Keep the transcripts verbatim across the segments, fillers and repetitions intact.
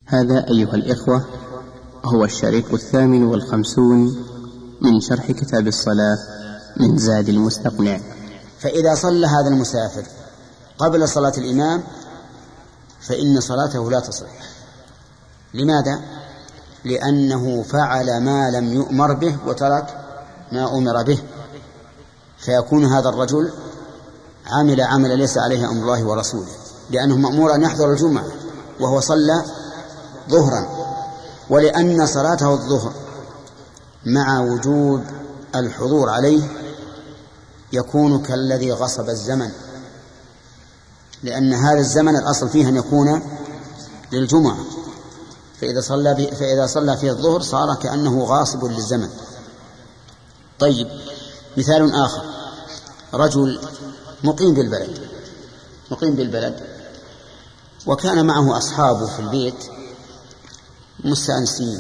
هذا أيها الإخوة هو الشريط الثامن والخمسون من شرح كتاب الصلاة من زاد المستقنع. فإذا صلى هذا المسافر قبل صلاة الإمام فإن صلاته لا تصح. لماذا؟ لأنه فعل ما لم يؤمر به وترك ما أمر به، فيكون هذا الرجل عمل عمل ليس عليه أمر الله ورسوله، لأنه مأمور أن يحضر الجمعة وهو صلى ظهرا، ولأن صلاته الظهر مع وجود الحضور عليه يكون كالذي غصب الزمن، لأن هذا الزمن الأصل فيه أن يكون للجمعة، فإذا صلى فإذا صلى فيه الظهر صار كأنه غاصب للزمن. طيب، مثال آخر: رجل مقيم بالبلد مقيم بالبلد وكان معه أصحابه في البيت مستأنسين،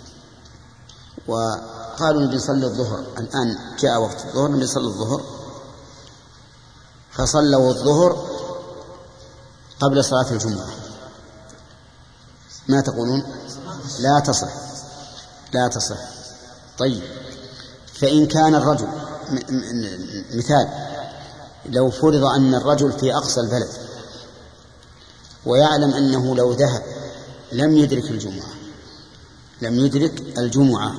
وقالوا نبي نصلي الظهر، الآن جاء وقت الظهر نبي نصلي الظهر، فصلوا الظهر قبل صلاة الجمعة. ما تقولون؟ لا تصح لا تصح. طيب، فإن كان الرجل مثال، لو فرض أن الرجل في أقصى البلد ويعلم أنه لو ذهب لم يدرك الجمعة لم يدرك الجمعة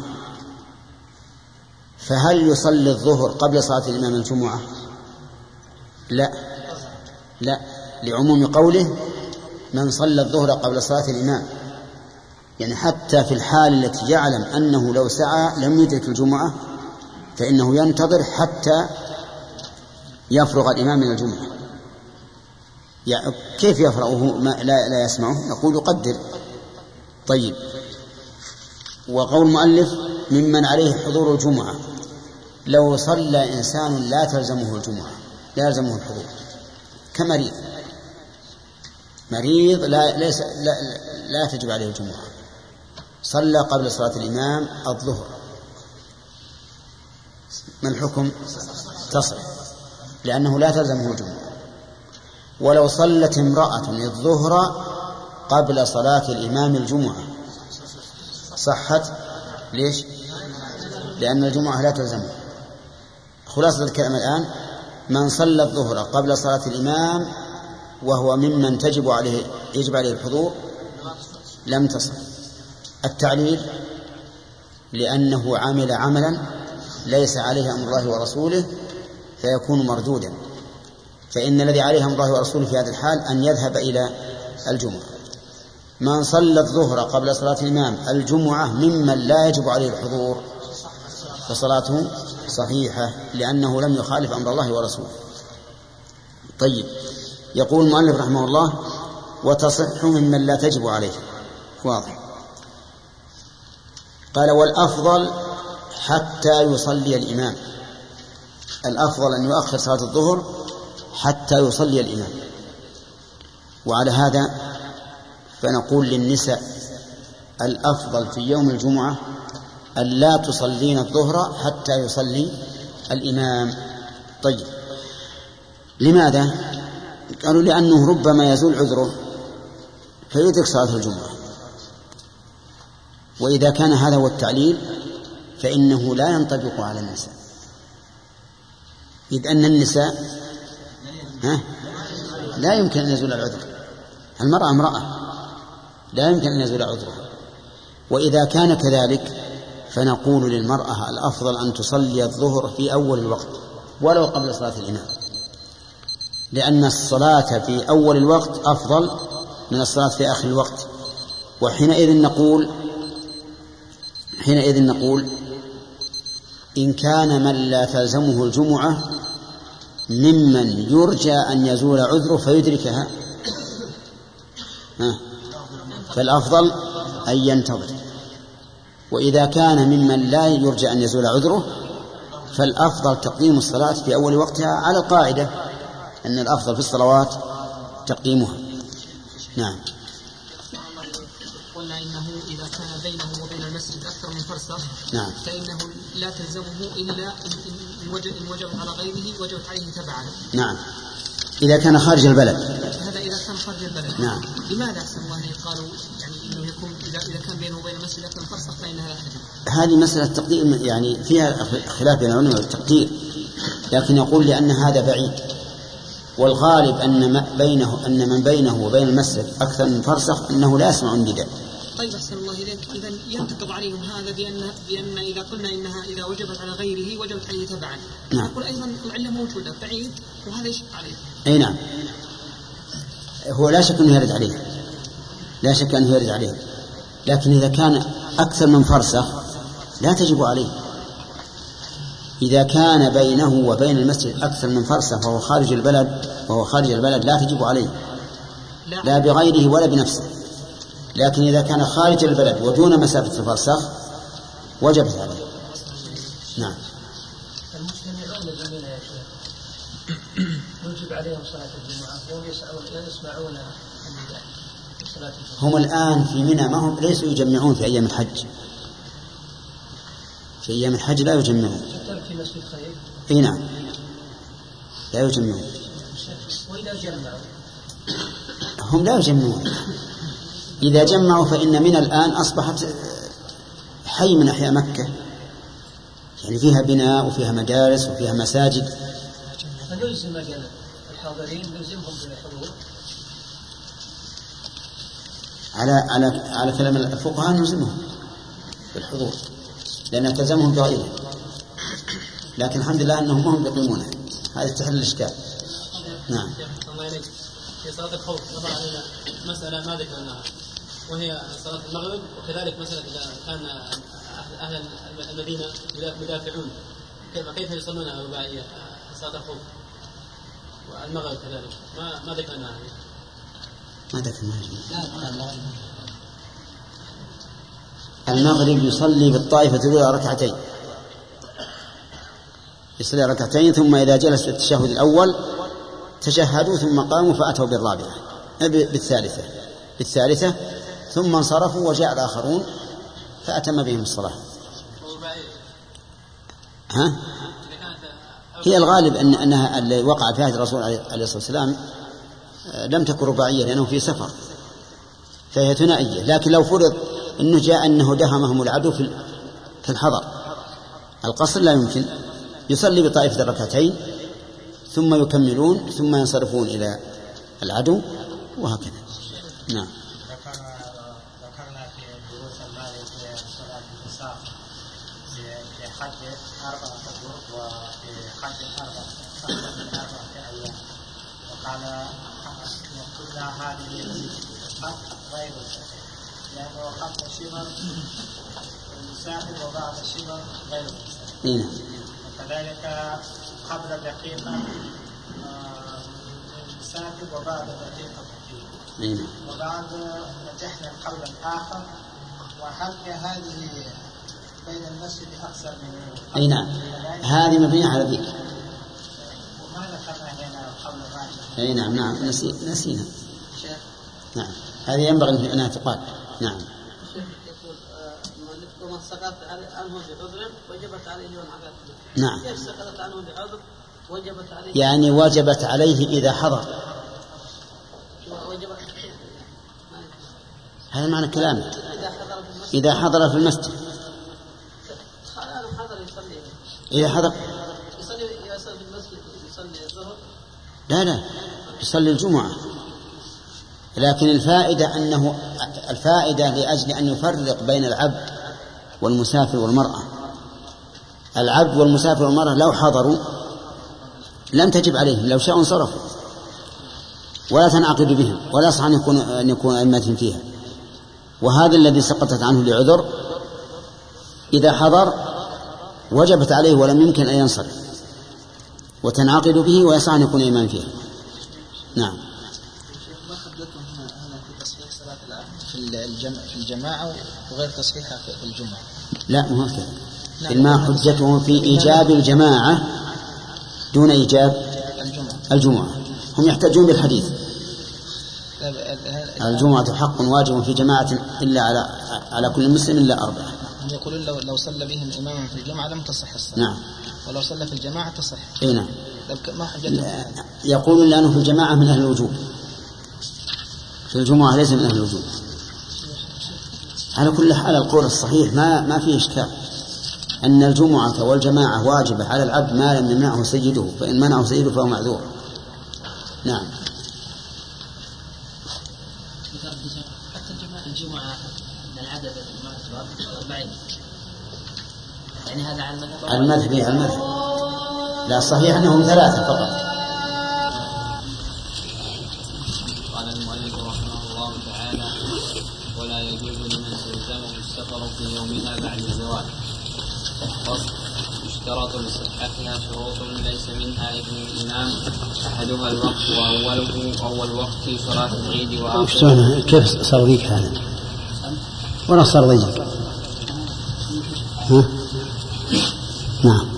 فهل يصلي الظهر قبل صلاة الإمام الجمعة؟ لا لا لعموم قوله من صلى الظهر قبل صلاة الإمام، يعني حتى في الحال التي يعلم أنه لو سعى لم يدرك الجمعة فإنه ينتظر حتى يفرغ الإمام من الجمعة. يعني كيف يفرغه ما لا, لا يسمعه؟ نقول يقدر. طيب، وقول المؤلف ممن عليه حضور الجمعة، لو صلى إنسان لا تلزمه الجمعة لا يلزمه الحضور كمريض مريض لا, ليس لا, لا تجب عليه الجمعة، صلى قبل صلاة الإمام الظهر، ما الحكم؟ تصح، لأنه لا تلزمه الجمعة. ولو صلت امرأة الظهر قبل صلاة الإمام الجمعة صحت. ليش؟ لأن الجمعة لا تلزمه. خلاصة الكلام الآن: من صلى الظهر قبل صلاة الإمام وهو ممن تجب عليه يجب عليه الحضور لم تصح. التعليل: لأنه عمل عملا ليس عليه أمر الله ورسوله فيكون مردودا، فإن الذي عليه أمر الله ورسوله في هذا الحال أن يذهب إلى الجمعة. من صلى الظهر قبل صلاة الإمام الجمعة ممن لا يجب عليه الحضور فصلاته صحيحة، لأنه لم يخالف أمر الله ورسوله. طيب، يقول المؤلف رحمه الله: وتصح ممن لا تجب عليه. واضح. قال: والأفضل حتى يصلي الإمام، الأفضل أن يؤخر صلاة الظهر حتى يصلي الإمام. وعلى هذا فنقول للنساء: الأفضل في يوم الجمعة أن لا تصلين الظهر حتى يصلي الإمام. طيب، لماذا؟ قالوا: لأنه ربما يزول عذره فيدرك صلاة الجمعة، وإذا كان هذا هو التعليل فإنه لا ينطبق على النساء، إذ أن النساء ها لا يمكن أن يزول العذر، المرأة امرأة لا يمكن أن يزول عذرها. وإذا كان كذلك فنقول للمرأة: الأفضل أن تصلي الظهر في أول الوقت ولو قبل صلاة الإمام، لأن الصلاة في أول الوقت أفضل من الصلاة في آخر الوقت. وحينئذ نقول حينئذ نقول إن كان من لا تلزمه الجمعة ممن يرجى أن يزول عذره فيدركها فالأفضل أن ينتظر، وإذا كان ممن لا يرجى أن يزول عذره فالأفضل تقديم الصلاة في أول وقتها، على القاعدة أن الأفضل في الصلوات تقديمها. نعم. قلنا إنه إذا كان بينه وبين المسجد أكثر من فرسخ نعم. فإنه لا تلزمه إلا إن وجبت على غيره وجبت عليه تبعا. نعم، إذا كان خارج البلد. هذا إذا كان خارج البلد. نعم. لماذا أحسن الله قالوا يعني إنه إذا إذا كان بينه وبين المسجد أكثر من فرسخ فإنها لا تجب. هذه مسألة تقدير، يعني فيها خلاف بين العلماء والتقدير، لكن يقول لأن هذا بعيد، والغالب أن ما بينه أن من بينه وبين المسجد أكثر من فرسخ أنه لا يسمع النداء. طيب أحسن الله إليك، إذا ينتقض عليهم هذا بأن بأن إذا قلنا إنها إذا وجبت على غيره وجبت عليه تبعا. نعم. نقول أيضا العلة موجودة بعيد وهذا يشق عليه. أي نعم. هو لا شك أنه يرد عليه، لا شك أنه يرد عليه، لكن إذا كان أكثر من فرسخ لا تجب عليه. إذا كان بينه وبين المسجد أكثر من فرسخ وهو خارج البلد وهو خارج البلد لا تجب عليه، لا, لا بغيره ولا بنفسه. لكن إذا كان خارج البلد ودون مسافة الفرسخ وجبت عليه. نعم. المجتمعون جميعا يا شيخ يجب عليهم صلاة الجمعة وهم يسمعون صلاة الجمعة. هم الآن في منى ما هم ليسوا يجمعون في أيام الحج، في أيام الحج لا يجمعون. في مسجد خير. إيه نعم لا يجمعون. وإذا جمعوا هم لا يجمعون. إذا جمعوا فإن منى الآن أصبحت حي من أحياء مكة، يعني فيها بناء وفيها مدارس وفيها مساجد. فنلزم الحاضرين نلزمهم بالحضور على على على كلام الفقهاء نلزمهم بالحضور لأن تلزمهم بغيره، لكن الحمد لله أنهم هم يقيمونه. هذا تحل الإشكال. نعم. الله إليك في صلاة الخوف نظر علينا مسألة ما ذكرناها وهي صلاة المغرب، وكذلك مسألة إذا كان أهل المدينة مدافعون كيف يصلون رباعية صلاة الخوف والمغرب كذلك ما ما ذكرناها. ما ذكرناها. المغرب يصلي بالطائفة الأولى ركعتين، يصلي ركعتين ثم إذا جلس التشهد الأول تشهدوا ثم قاموا فأتوا بالرابعة بالثالثة بالثالثة ثم انصرفوا وجاء الآخرون فأتم بهم الصلاة. ها؟ هي الغالب أن أنها اللي وقع في عهد الرسول عليه الصلاة والسلام لم تكن رباعية لأنه في سفر فهي ثنائية، لكن لو فرض أنه جاء أنه دهمهم العدو في الحضر القصر لا يمكن، يصلي بطائفة الركعتين ثم يكملون ثم ينصرفون إلى العدو وهكذا. نعم. ذكرنا في دروس الماضية في صلاة النساء في حج أربعة أشهر وفي حج أربعة أربعة أيام، وقال قلنا هذه الحج غير صحيح لأنه خط الشبر المسافر وبعد الشبر غير مسافر، وكذلك قبل دقيقة المسافر وبعد دقيقة مقيم، وبعد رجحنا القول الآخر. وهل هذه بين المسجد أكثر من أي نعم هذه مبنية على ذيك. وما ذكرنا هنا القول الراجح. أي نعم نعم نسي نسينا. نعم هذه ينبغي أنها تقال. نعم. يقول المؤلف ومن سقط عنه بعذر وجبت عليه العذاب. نعم. كيف سقطت عنه بعذر وجبت عليه؟ يعني وجبت عليه إذا حضر. وجبت. هذا معنى كلامه. إذا حضر في المسجد. إذا حضر في المسجد. حضر يصلي. إذا حضر. يصلي يصلي في المسجد يصلي الظهر. لا لا يصلي الجمعة، لكن الفائدة أنه الفائدة لأجل أن يفرق بين العبد والمسافر والمرأة. العبد والمسافر والمرأة لو حضروا لم تجب عليهم، لو شاءوا انصرفوا ولا تنعقد بهم ولا يصح أن يكون أن يكون أئمتهم فيها. وهذا الذي سقطت عنه لعذر إذا حضر وجبت عليه ولم يمكن أن ينصرف وتنعقد به ويصح أن يكون إمام فيها. نعم. ما حدثتم هنا هنا في تصحيح صلاة العام في الجمع في الجماعة وغير تصحيحها في الجمعة. لا مو هكذا. إنما حجتهم في إيجاب الجماعة دون إيجاب الجمعة. الجمعة هم يحتاجون بالحديث الجمعة حق واجب في جماعة إلا على على كل مسلم إلا أربعة. هم يقولون لو لو صلى بهم إماما في الجمعة لم تصح الصلاة. نعم. ولو صلى في الجماعة تصح. إيه نعم. ما حجتهم؟ يقولون لأنه في الجماعة من أهل الوجوب، في الجمعة ليس من أهل الوجوب. على كل حال القول الصحيح ما ما فيه إشكال أن الجمعة والجماعة واجبة على العبد ما لم يمنعه سيده، فإن منعه سيده فهو معذور. نعم. حتى الجمعة العدد أربعين يعني هذا على المذهب على المذهب على المذهب لا الصحيح أنهم ثلاثة فقط. قال المؤلف رحمه الله تعالى: ولا يجوز لمن تلزمه السفر في يومها بعد الزوال. يشترط لصحتها شروط ليس منها إذن الإمام أحدها الوقت وأوله أول وقت صلاة العيد وآخره. كيف صار ذيك هذا؟ ولا صار ذيك؟ نعم.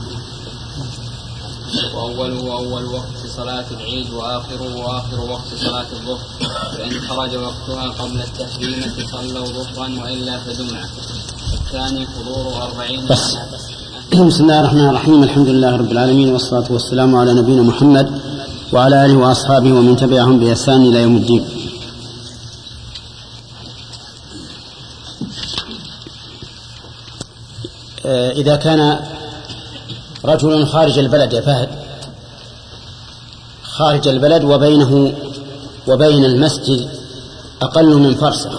وأوله أول وقت صلاة العيد وآخره وآخر وقت صلاة الظهر، فإن خرج وقتها قبل التحريمة صلوا ظهرا وإلا فجمعة. الثاني حضور أربعين. بس. بسم الله الرحمن الرحيم، الحمد لله رب العالمين، والصلاة والسلام على نبينا محمد وعلى آله وأصحابه ومن تبعهم بإحسان إلى يوم الدين. إذا كان رجل خارج البلد يا فهد خارج البلد وبينه وبين المسجد أقل من فرسخ،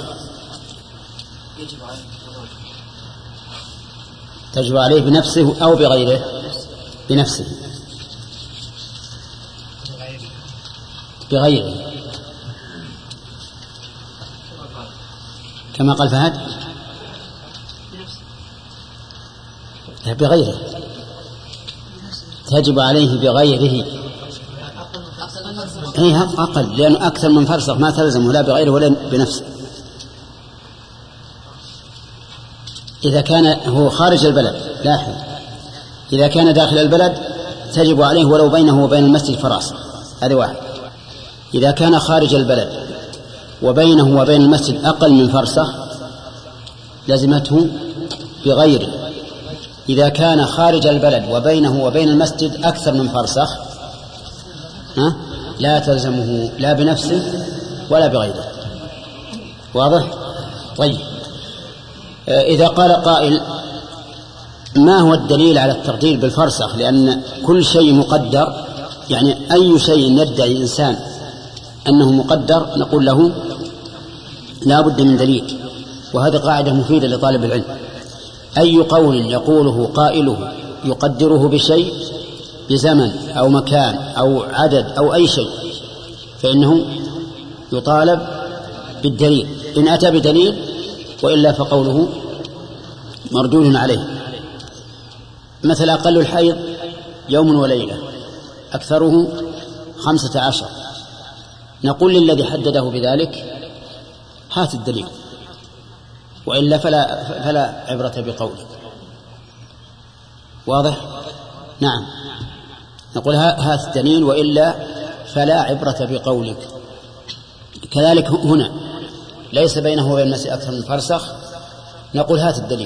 تجب عليه بنفسه أو بغيره؟ بنفسه. بغيره كما قال فهد. بغيره تجب عليه بغيره. أي أقل، لأنه أكثر من فرسخ ما تلزم لا بغيره ولا بنفسه. إذا كان هو خارج البلد لاحظ، إذا كان داخل البلد تجب عليه ولو بينه وبين المسجد فراسخ، هذا واحد. إذا كان خارج البلد وبينه وبين المسجد أقل من فرسخ لزمته بغيره. إذا كان خارج البلد وبينه وبين المسجد أكثر من فرسخ ها؟ لا تلزمه لا بنفسه ولا بغيره. واضح؟ طيب، إذا قال قائل ما هو الدليل على التقدير بالفرسخ؟ لأن كل شيء مقدر، يعني أي شيء يدعي الإنسان أنه مقدر نقول له لا بد من دليل، وهذه قاعدة مفيدة لطالب العلم. أي قول يقوله قائله يقدره بشيء بزمن أو مكان أو عدد أو أي شيء فإنه يطالب بالدليل، إن أتى بدليل، وإلا فقوله مردود عليه. مثل أقل الحيض يوم وليلة، أكثره خمسة عشر، نقول للذي حدده بذلك هات الدليل، وإلا فلا, فلا عبرة بقولك. واضح؟ نعم، نقول هات الدليل وإلا فلا عبرة بقولك. كذلك هنا ليس بينه وبين المسجد أكثر من فرسخ، نقول هات الدليل.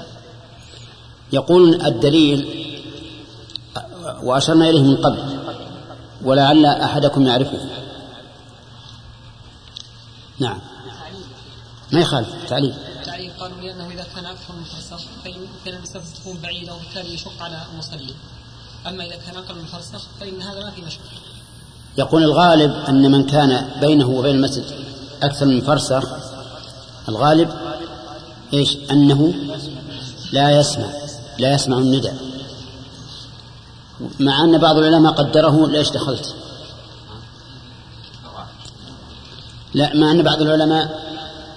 يقول الدليل وأشرنا إليه من قبل ولعل أحدكم يعرفه. نعم، ما يخالف تعليل. تعليل قالوا لأنه إذا كان أكثر من فرسخ فإن المسافة تكون بعيدة وبالتالي يشق على المصلي، أما إذا كان أقل من فرسخ فإن هذا ما في مشكلة. يقول الغالب أن من كان بينه وبين المسجد أكثر من فرسخ الغالب إيش؟ أنه لا يسمع لا يسمع النداء، مع أن بعض العلماء قدره ليش دخلت لا مع أن بعض العلماء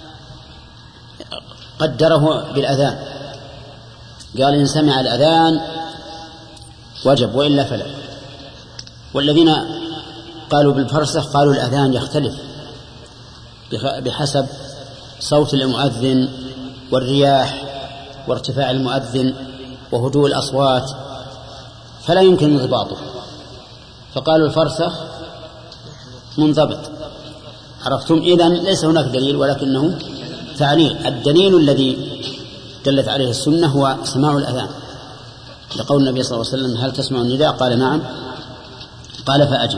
قدره بالأذان، قال إن سمع الأذان وجب وإلا فلا. والذين قالوا بالفرسخ قالوا الأذان يختلف بحسب صوت المؤذن والرياح وارتفاع المؤذن وهدوء الأصوات، فلا يمكن انضباطه، فقالوا الفرسخ منضبط. عرفتم؟ إذن ليس هناك دليل ولكنه تعليل. الدليل الذي دلت عليه السنة هو سماع الأذان، لقول النبي صلى الله عليه وسلم هل تسمع النداء؟ قال نعم، قال فأجب.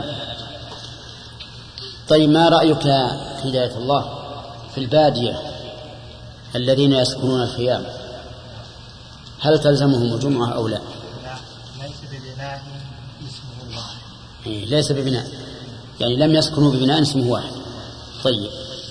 طيب، ما رأيك هداية الله في البادية الذين يسكنون الخيام هل تلزمهم الجمعة أو لا؟ ليس ببناء اسمه واحد. إيه ليس ببناء، يعني لم يسكنوا ببناء اسمه واحد. طيب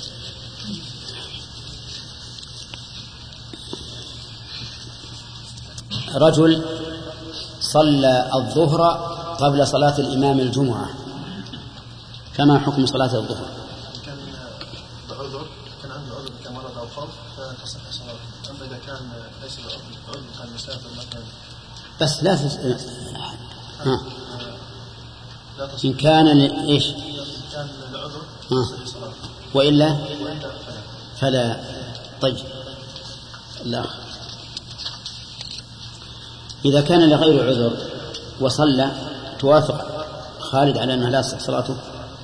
رجل صلى الظهر قبل صلاة الإمام الجمعة، كما حكم صلاة الظهر؟ كان بعذر، كان عنده عذر كمرض أو خوف فتصح صلاته. أما إذا كان ليس بعذر، كان مسافر مثلا بس لا تس... ها. إن كان ل... إيش؟ كان العذر ها. صلاته. وإلا فلا. طيب لا، إذا كان لغير عذر وصلى توافق خالد على أنها لا تصح صلاته؟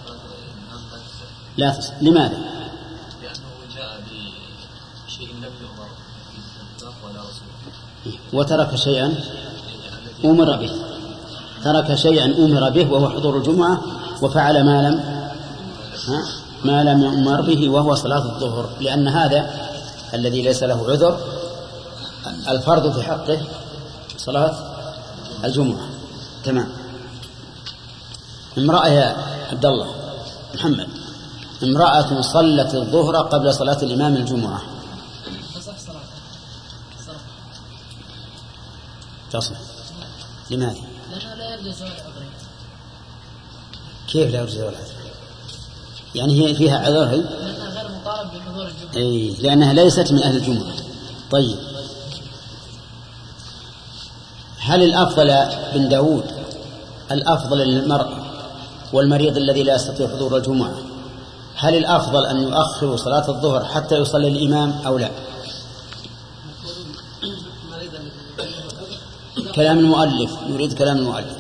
لا تصح. لماذا؟ لأنه جاء بشيء لم يؤمر ولا رسول، وترك شيئا أمر به، ترك شيئا أمر به وهو حضور الجمعة، وفعل ما لم ها ما لم يؤمر به وهو صلاة الظهر، لأن هذا الذي ليس له عذر الفرض في حقه صلاة الجمعة. تمام. امرأة يا عبد الله محمد، امرأة صلت الظهر قبل صلاة الإمام الجمعة تصح. لماذا؟ لأنه لا يرجى زوال عذره. كيف لا يرجى زوال عذره؟ يعني هي فيها عذر هي؟ لأنها غير مطالب بحضور الجمعة. أي لأنها ليست من أهل الجمعة. طيب هل الأفضل بن داود الأفضل للمرأة والمريض الذي لا يستطيع حضور الجمعة، هل الأفضل أن يؤخر صلاة الظهر حتى يصلي الإمام أو لا؟ كلام المؤلف، يريد كلام المؤلف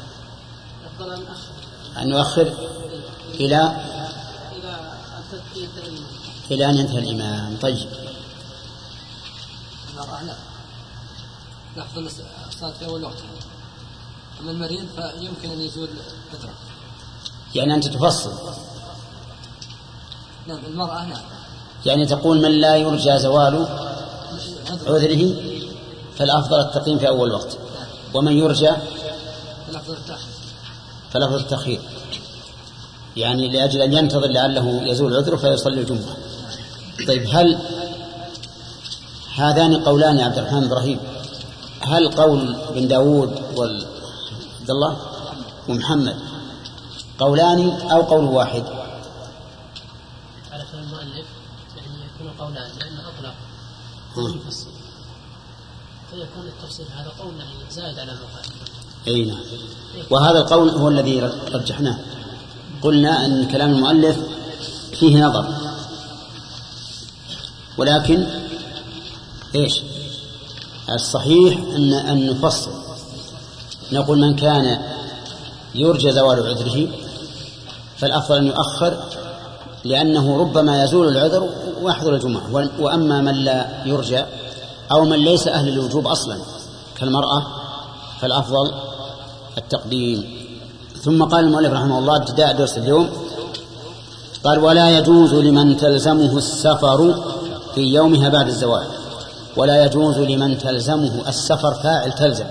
أن يؤخر إلى إلى أن ينتهي الإمام. طيب نحفظ الصلاة في أول وقت، أما المريض فيمكن أن يزول فترة. يعني أنت تفصل. نعم المرأة نعم. يعني تقول من لا يرجى زوال عذره فالأفضل التقييم في أول وقت، ومن يرجى فالأفضل التأخير، يعني لأجل أن ينتظر لعله يزول عذره فيصلي الجمعة. طيب هل هذان قولان يا عبد الرحمن إبراهيم، هل قول بن داود وعبد الله ومحمد قولان أو قول واحد؟ على كلام المؤلف يعني يكون قولان، لأنه أطلق يفصل، فيكون التفصيل هذا قول زائد على مقال. أي نعم، وهذا القول هو الذي رجحناه. قلنا أن كلام المؤلف فيه نظر، ولكن إيش الصحيح أن أن نفصل، نقول من كان يرجى زوال عذره فالأفضل أن يؤخر، لأنه ربما يزول العذر ويحضر الجمعة. وأما من لا يرجى أو من ليس أهل الوجوب أصلا كالمرأة فالأفضل التقديم. ثم قال المؤلف رحمه الله ابتداء درس اليوم، قال ولا يجوز لمن تلزمه السفر في يومها بعد الزوال. ولا يجوز لمن تلزمه السفر، فاعل تلزم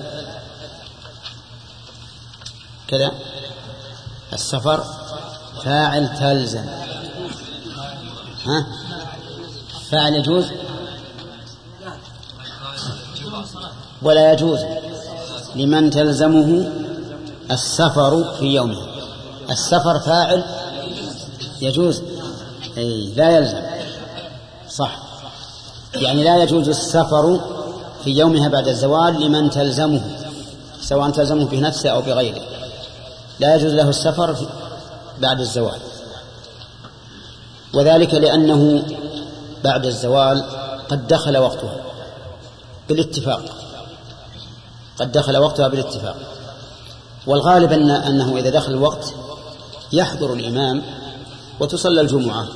كذا، السفر فاعل تلزم، ها فاعل يجوز. ولا يجوز لمن تلزمه السفر في يومه، السفر فاعل يجوز، أي لا يلزم، صح، يعني لا يجوز السفر في يومها بعد الزوال لمن تلزمه، سواء تلزمه بنفسه أو بغيره، لا يجوز له السفر بعد الزوال. وذلك لأنه بعد الزوال قد دخل وقتها بالاتفاق، قد دخل وقتها بالاتفاق. والغالب أن أنه إذا دخل الوقت يحضر الإمام وتصلى الجمعة،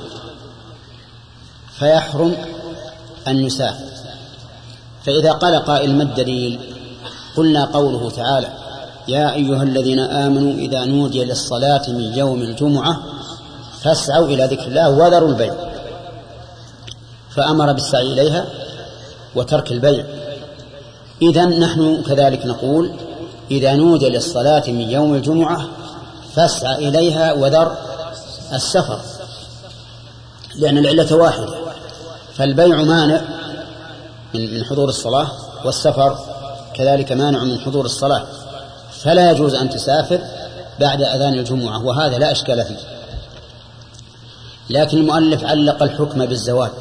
فيحرم أن يسافر. فإذا قال قائل ما الدليل؟ قلنا قوله تعالى يا أيها الذين آمنوا إذا نودي للصلاة من يوم الجمعة فاسعوا إلى ذكر الله وذروا البيع. فأمر بالسعي إليها وترك البيع. إذن نحن كذلك نقول إذا نودي للصلاة من يوم الجمعة فاسعى إليها وذر السفر، لأن العلة واحدة، فالبيع مانع من حضور الصلاة والسفر كذلك مانع من حضور الصلاة، فلا يجوز أن تسافر بعد أذان الجمعة، وهذا لا إشكال فيه. لكن المؤلف علق الحكم بالزوال،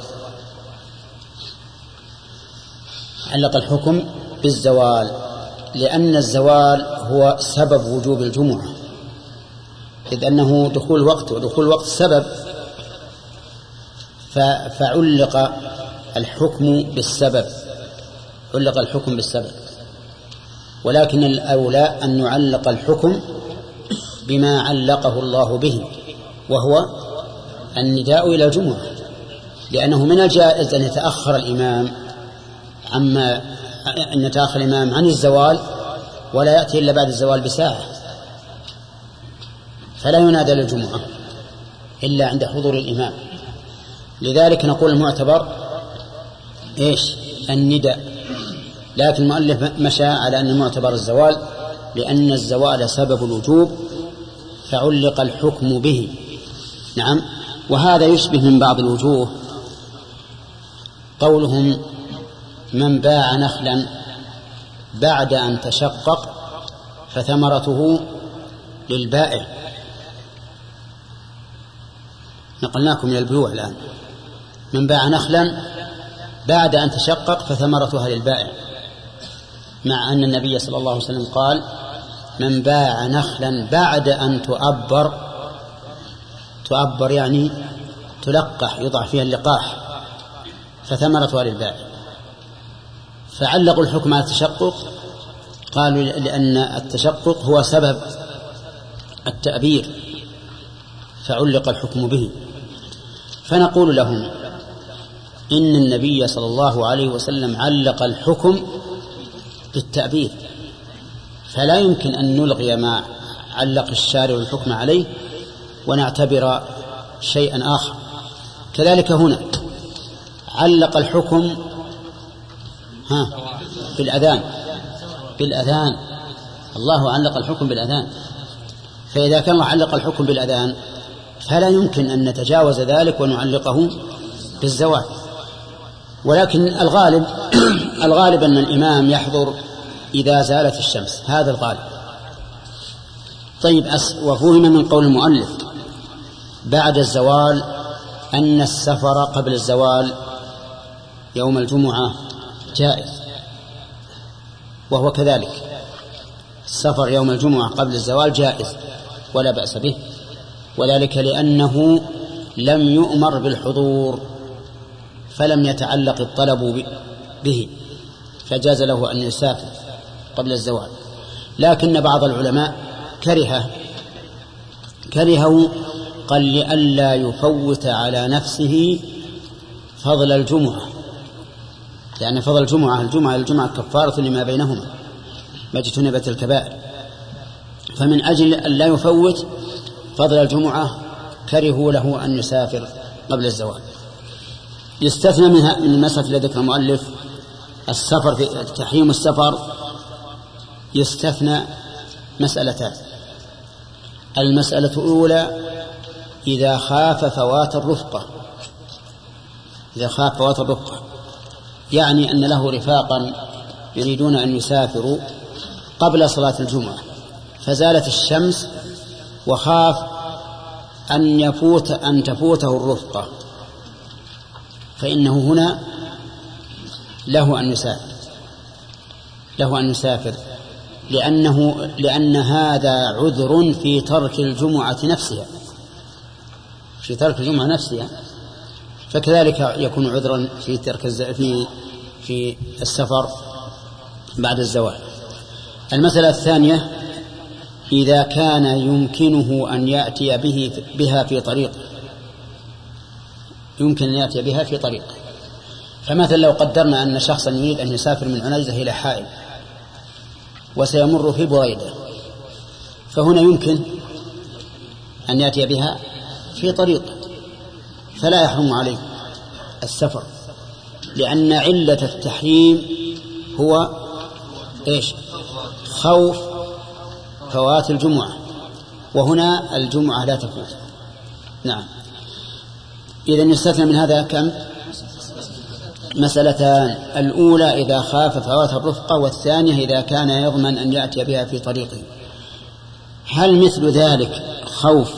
علق الحكم بالزوال لأن الزوال هو سبب وجوب الجمعة، إذ أنه دخول وقت، ودخول وقت سبب، فعلق الحكم بالسبب، علق الحكم بالسبب. ولكن الأولى أن نعلق الحكم بما علقه الله به، وهو النداء إلى الجمعة، لأنه من الجائز أن يتأخر الإمام عما أن يتأخر الإمام عن الزوال ولا يأتي إلا بعد الزوال بساعة، فلا ينادى للجمعة إلا عند حضور الإمام. لذلك نقول المعتبر إيش؟ النداء. لكن المؤلف مشى على أن المعتبر الزوال، لأن الزوال سبب الوجوب فعلق الحكم به. نعم. وهذا يشبه من بعض الوجوه قولهم من باع نخلا بعد أن تشقق فثمرته للبائع. نقلناكم من البيوع الآن. من باع نخلا بعد أن تشقق فثمرتها للبائع، مع أن النبي صلى الله عليه وسلم قال من باع نخلا بعد أن تؤبر، تؤبر يعني تلقح، يضع فيها اللقاح، فثمرتها للبائع. فعلقوا الحكم على التشقق، قالوا لأن التشقق هو سبب التأبير فعلق الحكم به. فنقول لهم إن النبي صلى الله عليه وسلم علق الحكم بالتأبير، فلا يمكن أن نلغي ما علق الشارع الحكم عليه ونعتبر شيئا آخر. كذلك هنا علق الحكم ها بالأذان، بالأذان الله علق الحكم بالأذان، فإذا كان الله علق الحكم بالأذان فلا يمكن أن نتجاوز ذلك ونعلقه بالزوال. ولكن الغالب الغالب أن الإمام يحضر إذا زالت الشمس، هذا الغالب. طيب، وفهم من قول المؤلف بعد الزوال أن السفر قبل الزوال يوم الجمعة جائز، وهو كذلك، السفر يوم الجمعة قبل الزوال جائز ولا بأس به، وذلك لأنه لم يؤمر بالحضور فلم يتعلق الطلب به، فجاز له أن يسافر قبل الزوال. لكن بعض العلماء كره كرهه قال لئلا يفوت على نفسه فضل الجمعة، يعني فضل الجمعة الجمعة الجمعة كفارة لما بينهما ما اجتنبت الكبائر، فمن أجل أن لا يفوت فضل الجمعة كرهوا له أن يسافر قبل الزوال. يستثنى منها من المسألة التي ذكر المؤلف السفر، في تحريم السفر يستثنى مسألتان. المسألة الأولى إذا خاف فوات الرفقة، إذا خاف فوات الرفقة يعني أن له رفاقا يريدون أن يسافروا قبل صلاة الجمعة فزالت الشمس وخاف أن يفوت أن تفوته الرفقة، فإنه هنا له أن يسافر له أن يسافر لأنه لأن هذا عذر في ترك الجمعة نفسها في ترك الجمعة نفسها فكذلك يكون عذرا في ترك في في السفر بعد الزوال. المسألة الثانية إذا كان يمكنه أن يأتي به بها في طريق، يمكن أن يأتي بها في طريق. فمثلا لو قدرنا أن شخصا يريد أن يسافر من عنيزة إلى حائل وسيمر في بريدة، فهنا يمكن أن يأتي بها في طريق فلا يحرم عليه السفر لأن علة التحريم هو إيش؟ خوف فوات الجمعة، وهنا الجمعة لا تفوت. نعم. إذن يستثنى من هذا كم؟ مسألتان: الأولى إذا خاف فوات الرفقة، والثانية إذا كان يضمن أن يأتي بها في طريقه. هل مثل ذلك خوف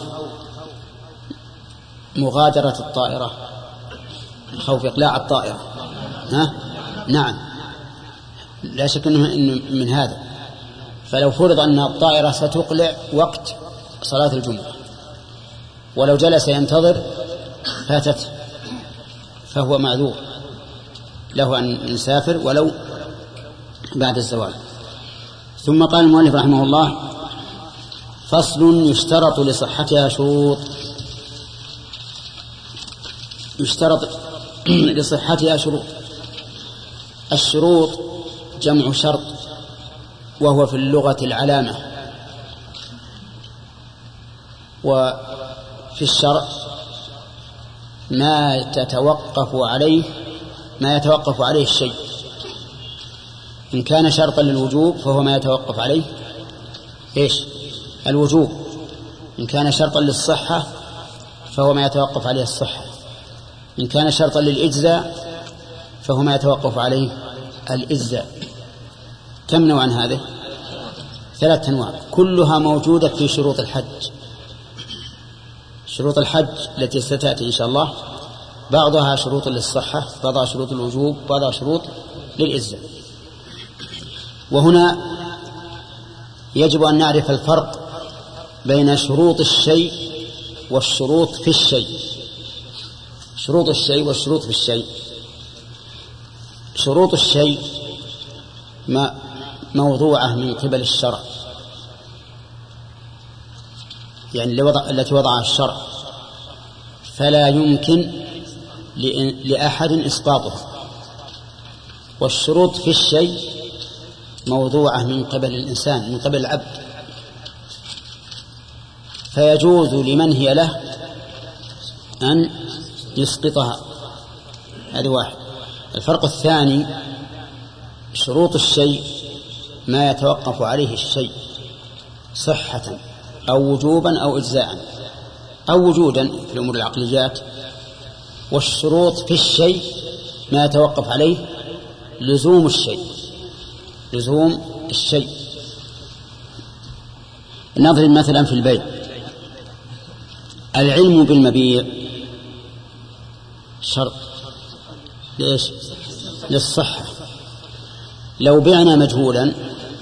مغادرة الطائرة، خوف إقلاع الطائرة؟ ها؟ نعم، لا شك أنه من هذا. فلو فرض أن الطائرة ستقلع وقت صلاة الجمعة ولو جلس ينتظر فاتته، فهو معذور، له أن يسافر ولو بعد الزوال. ثم قال المؤلف رحمه الله: فصل: يشترط لصحتها شروط. يشترط لصحتها شروط. الشروط جمع شرط، وهو في اللغة العلامة، وفي الشرع ما تتوقف عليه ما يتوقف عليه الشيء. إن كان شرطا للوجوب فهو ما يتوقف عليه إيش؟ الوجوب. إن كان شرطا للصحة فهو ما يتوقف عليه الصحة. إن كان شرطا للإجزاء فهو ما يتوقف عليه الإجزاء. كم نوعا هذه؟ ثلاث أنواع، كلها موجودة في شروط الحج. شروط الحج التي ستأتي إن شاء الله بعضها شروط للصحة، بعضها شروط الوجوب، بعضها شروط للإجزاء. وهنا يجب أن نعرف الفرق بين شروط الشيء والشروط في الشيء. شروط الشيء والشروط في الشيء. شروط الشيء ما موضوعة من قبل الشرع، يعني التي وضعها الشرع، فلا يمكن لأحد إسقاطها. والشروط في الشيء موضوعة من قبل الإنسان، من قبل العبد، فيجوز لمن هي له أن يسقطها. هذا واحد. الفرق الثاني: شروط الشيء ما يتوقف عليه الشيء صحة أو وجوبا أو إجزاء أو وجودا في الأمور العقليات. والشروط في الشيء ما يتوقف عليه لزوم الشيء، لزوم الشيء. نضرب مثلا في البيع: العلم بالمبيع شرط ليش؟ للصحة. لو بعنا مجهولا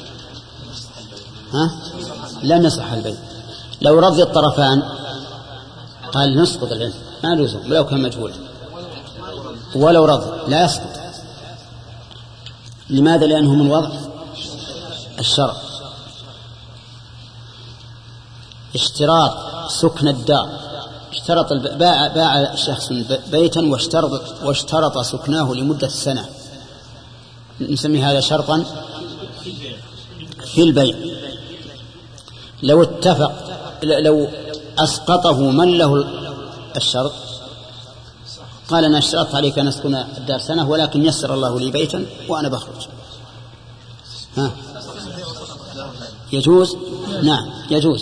ها لن يصح البيع. لو رضي الطرفان قال نسقط العلم، ما لزوم ولو كان مجهولا، ولو رضي لا يسقط. لماذا؟ لأنه من وضع الشرع. اشتراط سكن الدار، اشترط باع باع شخص بيتا واشترط واشترط سكناه لمدة سنة، نسمي هذا شرطا في البيع. لو اتفق لو أسقطه من له الشرط قال أنا اشترطت عليك أن أسكن الدار سنة ولكن يسر الله لي بيتا وأنا بخرج، ها يجوز؟ نعم يجوز.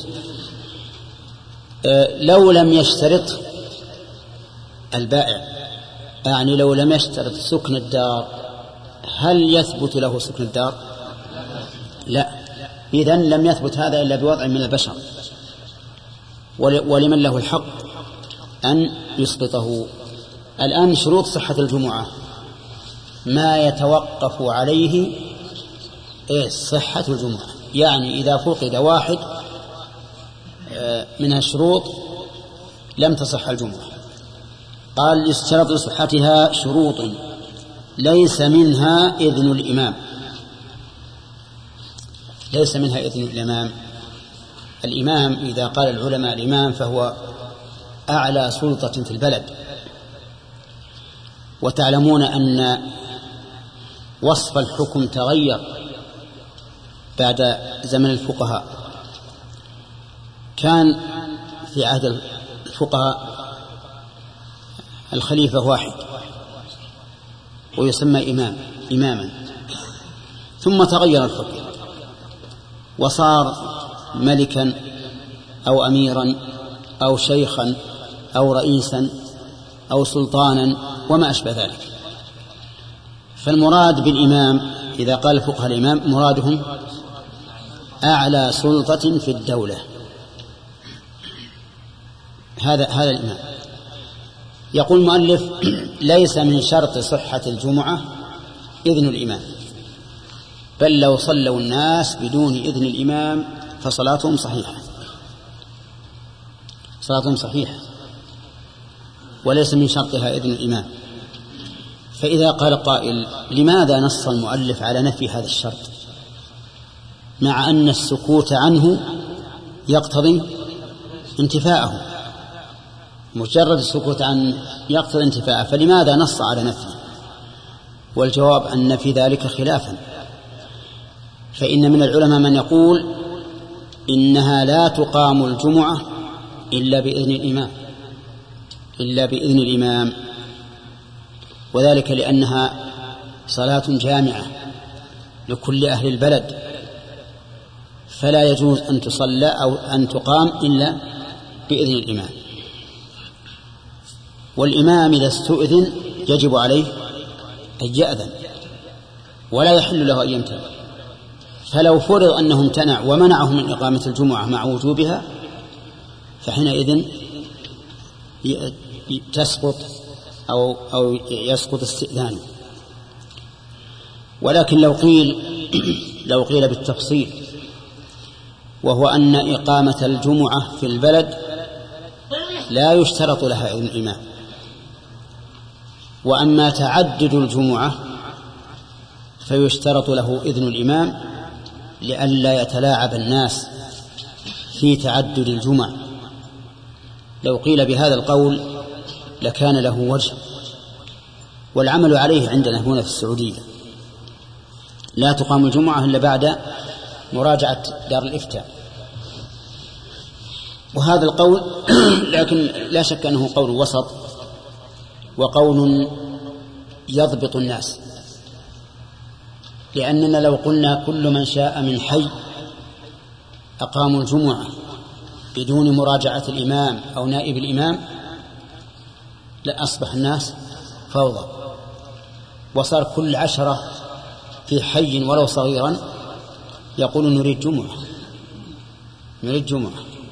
أه لو لم يشترط البائع، يعني لو لم يشترط سكن الدار، هل يثبت له سكن الدار؟ لا. إذن لم يثبت هذا إلا بوضع من البشر، ولمن له الحق أن يسقطه. الآن شروط صحة الجمعة ما يتوقف عليه إيه؟ صحة الجمعة. يعني إذا فقد واحد من الشروط لم تصح الجمعة. قال: يشترط لصحتها شروط ليس منها إذن الإمام. ليس منها إذن الإمام. الإمام إذا قال العلماء الإمام فهو أعلى سلطة في البلد. وتعلمون أن وصف الحكم تغير بعد زمن الفقهاء. كان في عهد الفقهاء الخليفة واحد، ويسمى إمام إماما، ثم تغير الحكم وصار ملكا أو أميرا أو شيخا أو رئيسا أو سلطانا وما أشبه ذلك. فالمراد بالإمام إذا قال الفقهاء الإمام مرادهم أعلى سلطة في الدولة، هذا هذا الإمام. يقول المؤلف: ليس من شرط صحة الجمعة إذن الإمام، بل لو صلوا الناس بدون إذن الإمام فصلاتهم صحيحة، صلاتهم صحيحة وليس من شرطها إذن الإمام. فإذا قال قائل: لماذا نص المؤلف على نفي هذا الشرط مع أن السكوت عنه يقتضي انتفاءه؟ مجرد السكوت عنه يقتضي انتفاءه، فلماذا نص على نفيه؟ والجواب أن في ذلك خلافا، فإن من العلماء من يقول إنها لا تقام الجمعة إلا بإذن الإمام إلا بإذن الإمام وذلك لأنها صلاة جامعة لكل أهل البلد، فلا يجوز أن تصلى أو أن تقام إلا بإذن الإمام. والإمام إذا استؤذن يجب عليه أن يأذن ولا يحل له أن يمتنع، فلو فرض أنه امتنع ومنعه من إقامة الجمعة مع وجوبها فحينئذ تسقط أو, أو يسقط استئذانه. ولكن لو قيل لو قيل بالتفصيل، وهو أن إقامة الجمعة في البلد لا يشترط لها إذن الإمام، وأما تعدد الجمعة فيشترط له إذن الإمام لئلا يتلاعب الناس في تعدد الجمع. لو قيل بهذا القول لكان له وجه، والعمل عليه عندنا هنا في السعودية لا تقام الجمعة إلا بعد مراجعة دار الإفتاء، وهذا القول لكن لا شك أنه قول وسط وقول يضبط الناس، لأننا لو قلنا كل من شاء من حي أقاموا الجمعة بدون مراجعة الإمام أو نائب الإمام لأصبح الناس فوضى، وصار كل عشرة في حي ولو صغيرا يقول نريد جمعة نريد جمعة.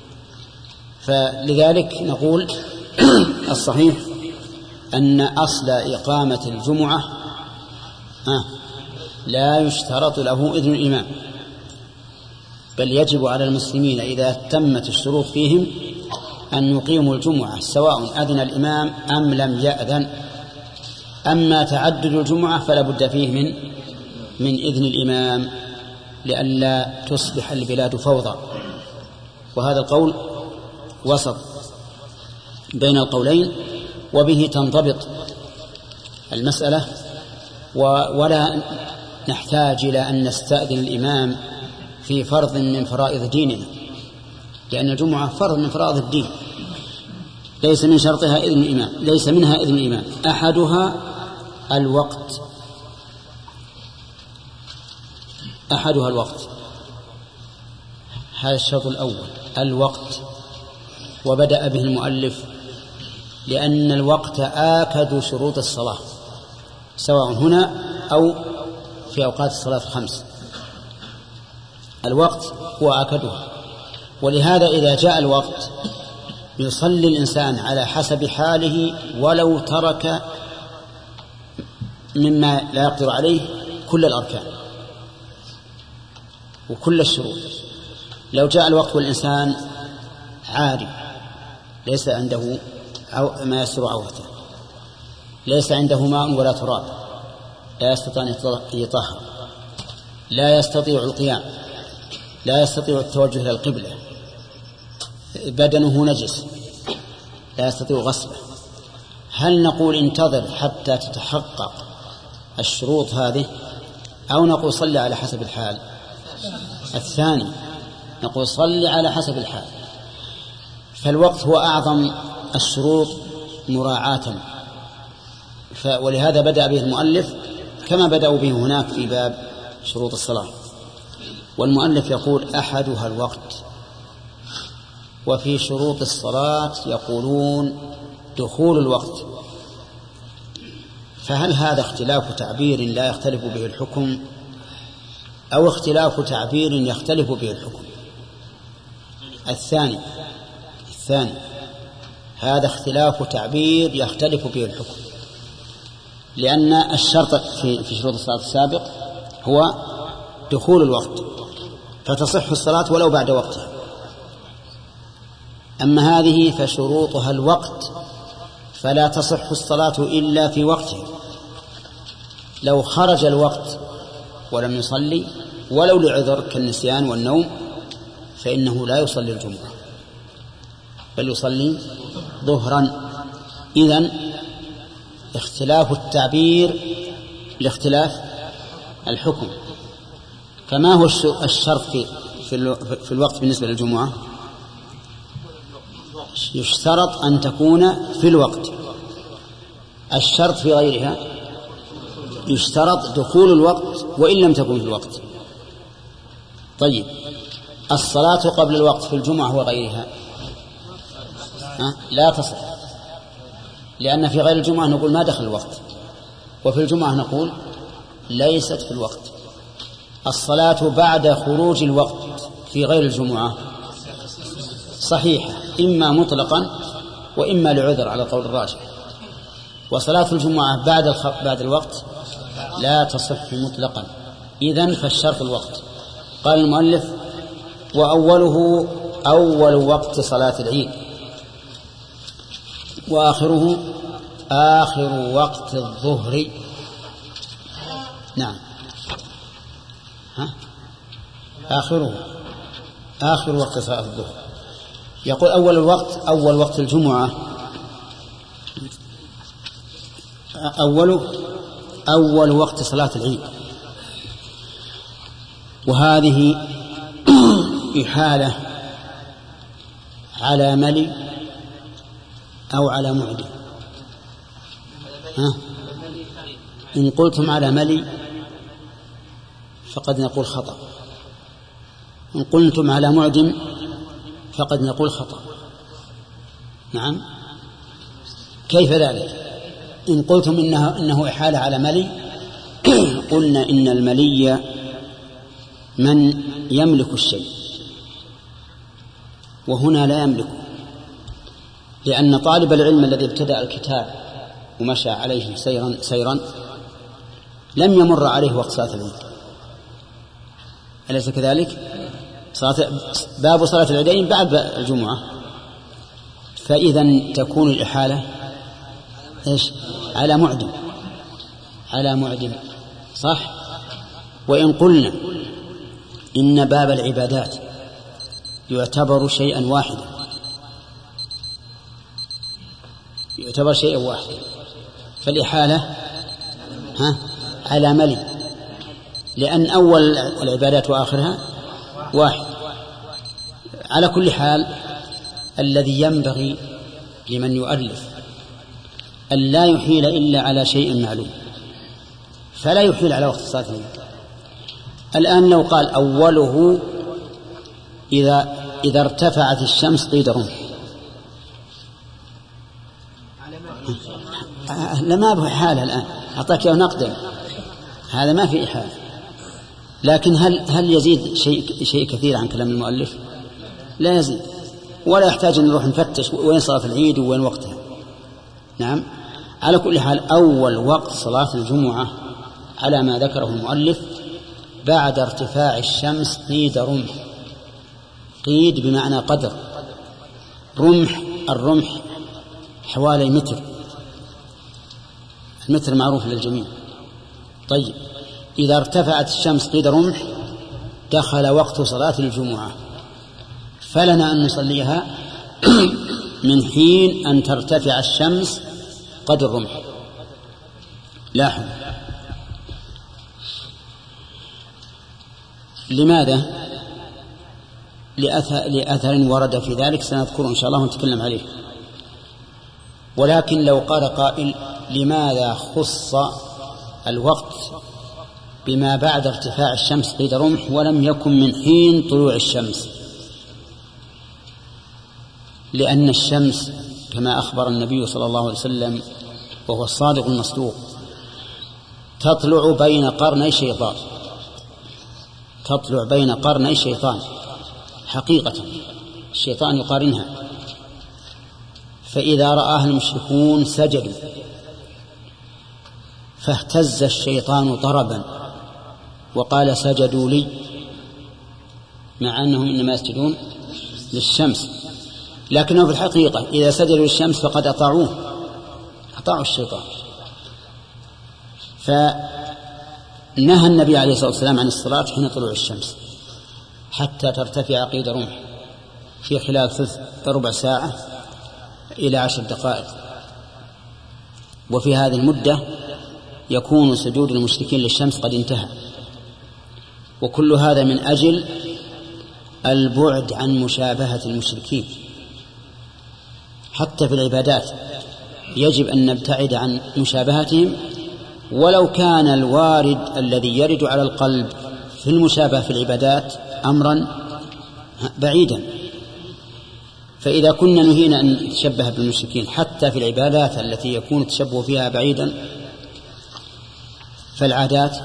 فلذلك نقول الصحيح أن أصل إقامة الجمعة لا يشترط له إذن الإمام، بل يجب على المسلمين إذا تمت الشروط فيهم أن يقيموا الجمعة سواء أذن الإمام أم لم يأذن. أما تعدد الجمعة فلا بد فيه من من إذن الإمام لئلا تصبح البلاد فوضى، وهذا القول وسط بين القولين، وبه تنضبط المسألة ولا نحتاج إلى أن نستأذن الإمام في فرض من فرائض ديننا، لأن الجمعة فرض من فرائض الدين ليس من شرطها إذن الإمام ليس منها إذن الإمام. أحدها الوقت أحدها الوقت هذا الشرط الأول الوقت، وبدأ به المؤلف لأن الوقت آكد شروط الصلاة سواء هنا أو في أوقات الصلاة الخمس، الوقت هو آكدها. ولهذا إذا جاء الوقت يصلي الإنسان على حسب حاله ولو ترك مما لا يقدر عليه كل الأركان وكل الشروط. لو جاء الوقت والإنسان عاري ليس عنده ما يستر عورته، ليس عنده ماء ولا تراب، لا يستطيع أن يطهر، لا يستطيع القيام، لا يستطيع التوجه إلى القبلة، بدنه نجس لا يستطيع غسله، هل نقول انتظر حتى تتحقق الشروط هذه أو نقول صلي على حسب الحال؟ الثاني، نقول صلي على حسب الحال. فالوقت هو أعظم الشروط مراعاة ولهذا بدأ به المؤلف كما بدأوا به هناك في باب شروط الصلاة. والمؤلف يقول أحدها الوقت، وفي شروط الصلاة يقولون دخول الوقت. فهل هذا اختلاف تعبير لا يختلف به الحكم، أو اختلاف تعبير يختلف به الحكم؟ الثاني الثاني هذا اختلاف تعبير يختلف به الحكم، لأن الشرط في في شروط الصلاة السابق هو دخول الوقت، فتصح الصلاة ولو بعد وقتها. أما هذه فشروطها الوقت، فلا تصح الصلاة إلا في وقتها. لو خرج الوقت ولم يصلي ولو لعذر كالنسيان والنوم فإنه لا يصلي الجمعة بل يصلي ظهرا. إذن اختلاف التعبير لاختلاف الحكم. فما هو الشرط في, في الوقت بالنسبة للجمعة؟ يشترط أن تكون في الوقت. الشرط في غيرها يشترط دخول الوقت وإن لم تكن في الوقت. طيب الصلاة قبل الوقت في الجمعة وغيرها لا تصح، لأن في غير الجمعة نقول ما دخل الوقت، وفي الجمعة نقول ليست في الوقت. الصلاة بعد خروج الوقت في غير الجمعة صحيحة إما مطلقا وإما لعذر على قول الراجح، وصلاة الجمعة بعد بعد الوقت لا تصح مطلقا. إذن فالشرط الوقت. قال المؤلف وأوله أول وقت صلاة العيد، وآخره آخر وقت الظهر. نعم ها؟ آخره آخر وقت صلاة الظهر. يقول أول الوقت أول وقت الجمعة، أول أول وقت صلاة العيد. وهذه إحالة على ملي أو على معدم. ها؟ إن قلتم على ملي فقد نقول خطأ، إن قلتم على معدم فقد نقول خطأ. نعم كيف ذلك؟ إن قلتم إنه, إنه إحالة على ملي قلنا إن الملي من يملك الشيء، وهنا لا يملكه، لأن طالب العلم الذي ابتدأ الكتاب ومشى عليه سيرا سيرا لم يمر عليه وقت صلاة العيد، أليس كذلك؟ صلاة باب صلاة العيدين بعد الجمعة، فإذا تكون الإحالة إيش؟ على معدم على معدم صح. وإن قلنا إن باب العبادات يعتبر شيئا واحدا يعتبر شيئا واحدا فالإحالة ها على ملي، لأن أول العبادات وآخرها واحد. على كل حال الذي ينبغي لمن يؤلف أن لا يحيل إلا على شيء معلوم، فلا يحيل على وقت الصلاة العيد. الآن لو قال أوله إذا إذا ارتفعت الشمس قيد رمح، لما به حالة الآن أعطاك نقدا، هذا ما في إحالة. لكن هل هل يزيد شيء شيء كثير عن كلام المؤلف؟ لا يزيد، ولا يحتاج أن نروح نفتش وين صلاة العيد وين وقتها. نعم على كل حال أول وقت صلاة الجمعة على ما ذكره المؤلف بعد ارتفاع الشمس قيد رمح. قيد بمعنى قدر، رمح الرمح حوالي متر، المتر معروف للجميع. طيب إذا ارتفعت الشمس قيد رمح دخل وقت صلاة الجمعة، فلنا أن نصليها من حين أن ترتفع الشمس قدر الرمح. لاحظ لماذا؟ لأثر, لأثر ورد في ذلك سنذكره إن شاء الله ونتكلم عليه. ولكن لو قال قائل لماذا خص الوقت بما بعد ارتفاع الشمس قيد رمح ولم يكن من حين طلوع الشمس؟ لأن الشمس كما أخبر النبي صلى الله عليه وسلم وهو الصادق المصدوق تطلع بين قرني شيطان، تطلع بين قرني شيطان حقيقة، الشيطان يقارنها. فإذا رآها المشركون سجدوا، فاهتز الشيطان طربا وقال سجدوا لي، مع أنهم إنما يسجدون للشمس، لكنه في الحقيقة إذا سجدوا للشمس فقد أطاعوه، أطاعوا الشيطان. فنهى النبي عليه الصلاة والسلام عن الصلاة حين طلوع الشمس حتى ترتفع قيد رمح في خلال ثلث ربع ساعة إلى عشر دقائق، وفي هذه المدة يكون سجود المشركين للشمس قد انتهى. وكل هذا من أجل البعد عن مشابهة المشركين. حتى في العبادات يجب أن نبتعد عن مشابهتهم، ولو كان الوارد الذي يرد على القلب في المشابهة في العبادات أمرا بعيدا. فإذا كنا نهينا أن نتشبه بالمشركين حتى في العبادات التي يكون التشبه فيها بعيدا، فالعادات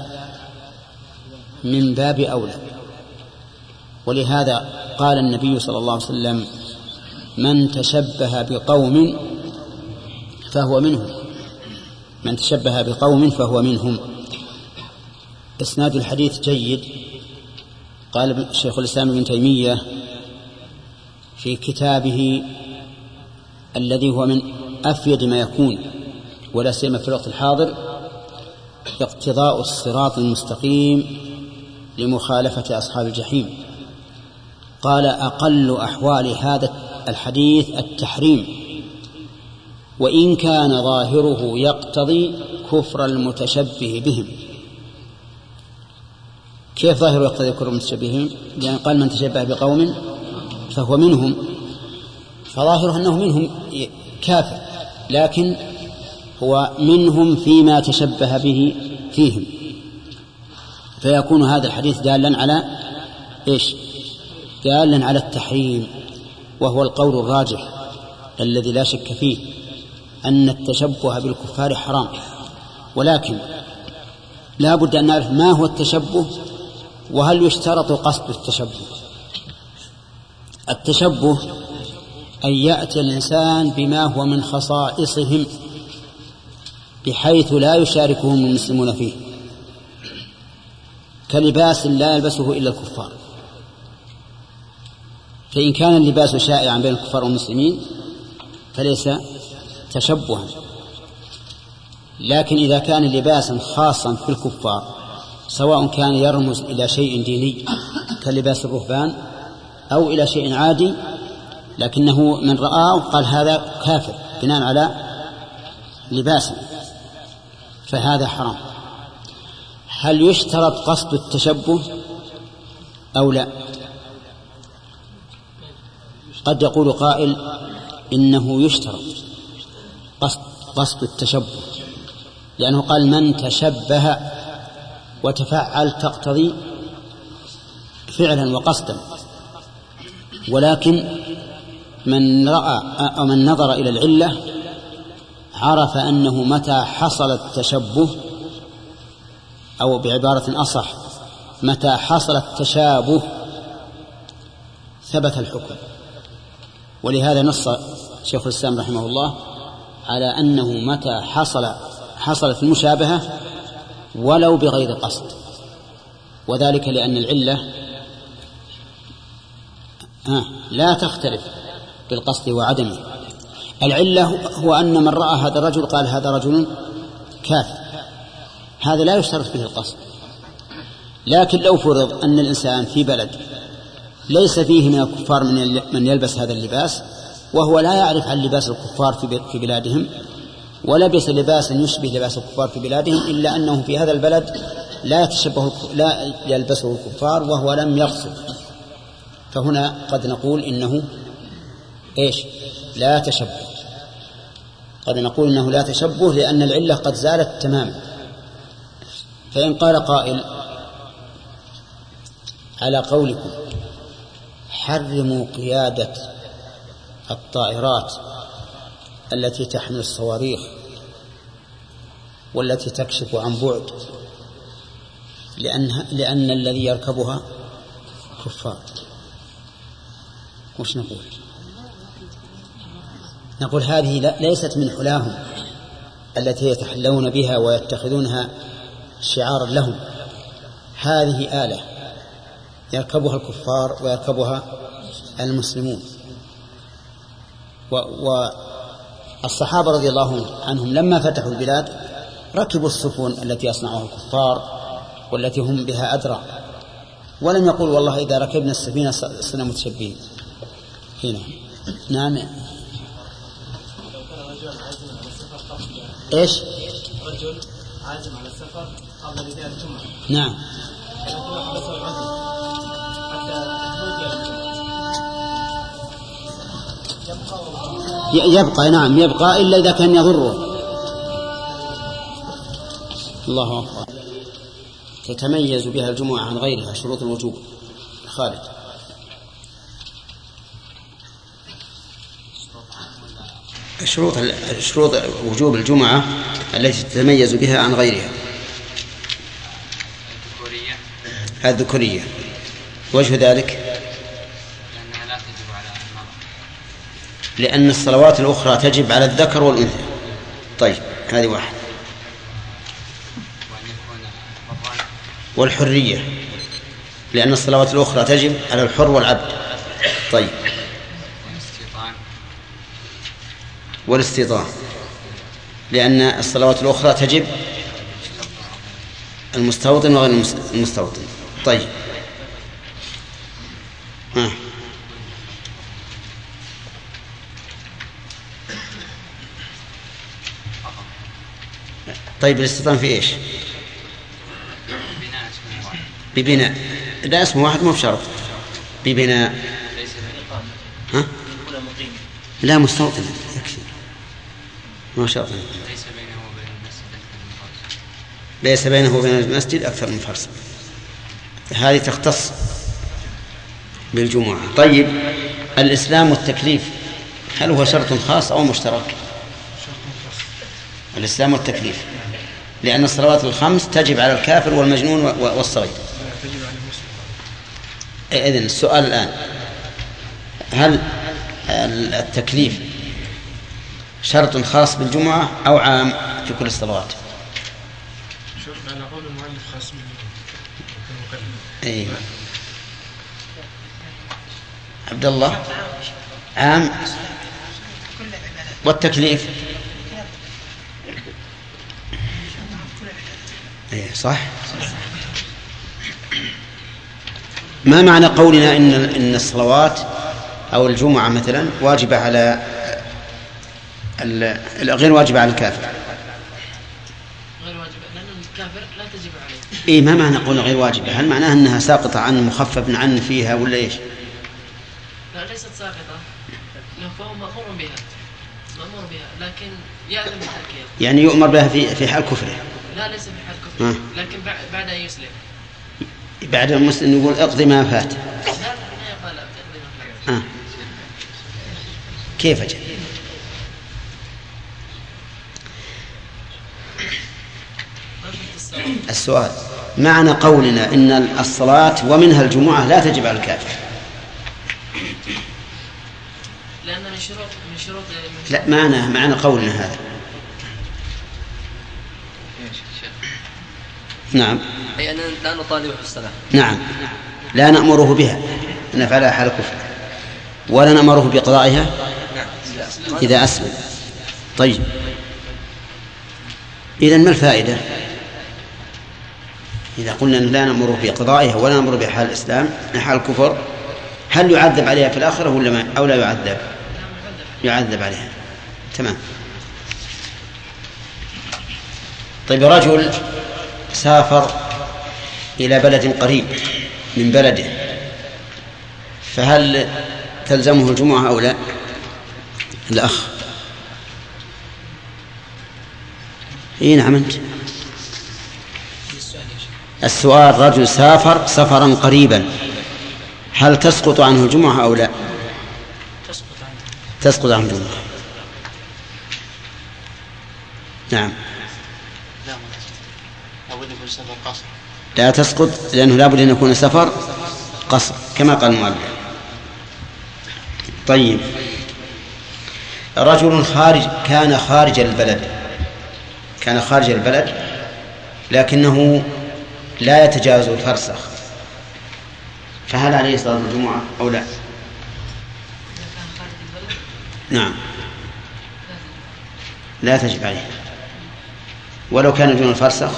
من باب أولى. ولهذا قال النبي صلى الله عليه وسلم من تشبه بقوم فهو منهم، من تشبه بقوم فهو منهم. إسناد الحديث جيد. قال شيخ الإسلام ابن تيمية في كتابه الذي هو من أفيد ما يكون ولا سيما في الوقت الحاضر، اقتضاء الصراط المستقيم لمخالفة أصحاب الجحيم، قال أقل أحوال هذا الحديث التحريم، وإن كان ظاهره يقتضي كفر المتشبه بهم. كيف ظاهره يقتضي كفر المتشبه بهم؟ لأن قال من تشبه بقوم فهو منهم، فظاهره أنه منهم كافر، لكن هو منهم فيما تشبه به فيهم، فيكون هذا الحديث دالا على إيش؟ دالا على التحريم، وهو القول الراجح الذي لا شك فيه أن التشبه بالكفار حرام. ولكن لا بد أن نعرف ما هو التشبه، وهل يشترط قصد التشبه. التشبه أن يأتي الإنسان بما هو من خصائصهم بحيث لا يشاركهم المسلمون فيه، كلباس لا يلبسه إلا الكفار، فإن كان اللباس شائعا بين الكفار والمسلمين فليس تشبها. لكن إذا كان لباسا خاصا في الكفار، سواء كان يرمز إلى شيء ديني كلباس الرهبان أو إلى شيء عادي، لكنه من رآه قال هذا كافر بناء على لباسه، فهذا حرام. هل يشترط قصد التشبه أو لا؟ قد يقول قائل إنه يشترط قصد, قصد التشبه، لأنه قال من تشبه، وتفعل تقتضي فعلا وقصدا. ولكن من رأى أو من نظر إلى العلة عرف أنه متى حصل التشبه، أو بعبارة أصح متى حصل التشابه ثبت الحكم. ولهذا نص شيخ الإسلام رحمه الله على أنه متى حصل حصلت المشابهة ولو بغير قصد، وذلك لأن العلة آه لا تختلف بالقصد وعدمه. العلة هو أن من رأى هذا الرجل قال هذا رجل كافر، هذا لا يشترط فيه القصد. لكن لو فرض أن الإنسان في بلد ليس فيه من الكفار من يلبس هذا اللباس، وهو لا يعرف عن لباس الكفار في بلادهم، ولبس لباسا يشبه لباس الكفار في بلادهم، إلا أنه في هذا البلد لا يتشبه لا يلبسه الكفار وهو لم يقصد، فهنا قد نقول إنه إيش؟ لا تشبه. قد نقول إنه لا تشبه لأن العلة قد زالت تماما. فإن قال قائل على قولكم حرموا قيادة الطائرات التي تحمل الصواريخ والتي تكشف عن بعد لأن, لأن الذي يركبها كفار، وش نقول؟ نقول هذه ليست من حلاهم التي يتحلون بها ويتخذونها شعارا لهم، هذه آلة يركبها الكفار ويركبها المسلمون. والصحابة رضي الله عنهم لما فتحوا البلاد ركبوا السفن التي يصنعها الكفار والتي هم بها أدرى، ولم يقول والله إذا ركبنا السفينة صرنا متشبهين هنا. نعم. إيش؟ رجل عازم على السفر قبل بداية الجمعة. نعم. لكنه حبسه العزم حتى تخرج الجمعة. يبقى نعم يبقى إلا إذا كان يضره. الله أكبر. تتميز بها الجمعة عن غيرها شروط الوجوب. خالد. شروط شروط وجوب الجمعة التي تتميز بها عن غيرها. الذكورية. وجه ذلك لأنها لا تجب على المرأة، لأن الصلوات الأخرى تجب على الذكر والأنثى. طيب هذه واحد. والحرية لأن الصلوات الأخرى تجب على الحر والعبد. طيب. والاستيطان لأن الصلوات الأخرى تجب المستوطن وغير المستوطن. طيب. ها. طيب الاستيطان في إيش؟ ببناء. لا اسم واحد مو بشرط. ببناء. ها؟ لا مستوطن يكفي ما شرط. ليس بينه وبين المسجد أكثر من فرس. هذه تختص بالجمعة. طيب الإسلام والتكليف هل هو شرط خاص أو مشترك؟ الإسلام والتكليف لأن الصلوات الخمس تجب على الكافر والمجنون والصغير. إذن السؤال الآن هل التكليف شرط خاص بالجمعة أو عام في كل الصلوات؟ شرط على قول المؤلف خاص بالمكلف. أي عبد الله عام. والتكليف أي صح. ما معنى قولنا إن إن الصلوات أو الجمعة مثلا واجبة على غير واجبة على الكافر؟ غير واجبة لأن الكافر لا تجب عليه. إيه ما معنى قولنا غير واجبة؟ هل معناها أنها ساقطة عن مخفف عن فيها ولا إيش؟ لا ليست ساقطة، فهو مأمور بها مأمور بها لكن يعلم بتركها. يعني يؤمر بها في في حال كفره؟ لا ليس في حال كفره لكن بعد أن يسلم. بعد المسلم يقول اقضي ما فات. لا لا لا يقال اقضي ما فات. آه. كيف أجل؟ السؤال معنى قولنا إن الصلاة ومنها الجمعة لا تجب على الكافر. لأن من شروط من شروط لا معنى معنى قولنا هذا. نعم. أي أننا لا نطالبه بالصلاة. نعم لا نأمره بها نفعلها حال كفر ولا نأمره بقضائها إذا أسلم. طيب إذن ما الفائدة إذا قلنا أن لا نأمره بقضائها ولا نأمره بحال الإسلام حال الكفر؟ هل يعذب عليها في الآخرة ولا ما أو لا يعذب؟ يعذب عليها. تمام. طيب رجل سافر إلى بلد قريب من بلده فهل تلزمه الجمعة أو لا؟ الأخ إيه نعم أنت. السؤال: رجل سافر سفرا قريبا، هل تسقط عنه الجمعة أو لا؟ تسقط عنه. تسقط عنه الجمعة. نعم. لا لابد يكون سفر قصر. لا تسقط لأنه لابد أن يكون سفر قصر كما قال المؤلف. طيب، رجل خارج كان خارج البلد كان خارج البلد لكنه لا يتجاوز الفرسخ، فهل عليه صلاة الجمعة أو لا؟ نعم، لا تجب عليه ولو كان دون الفرسخ.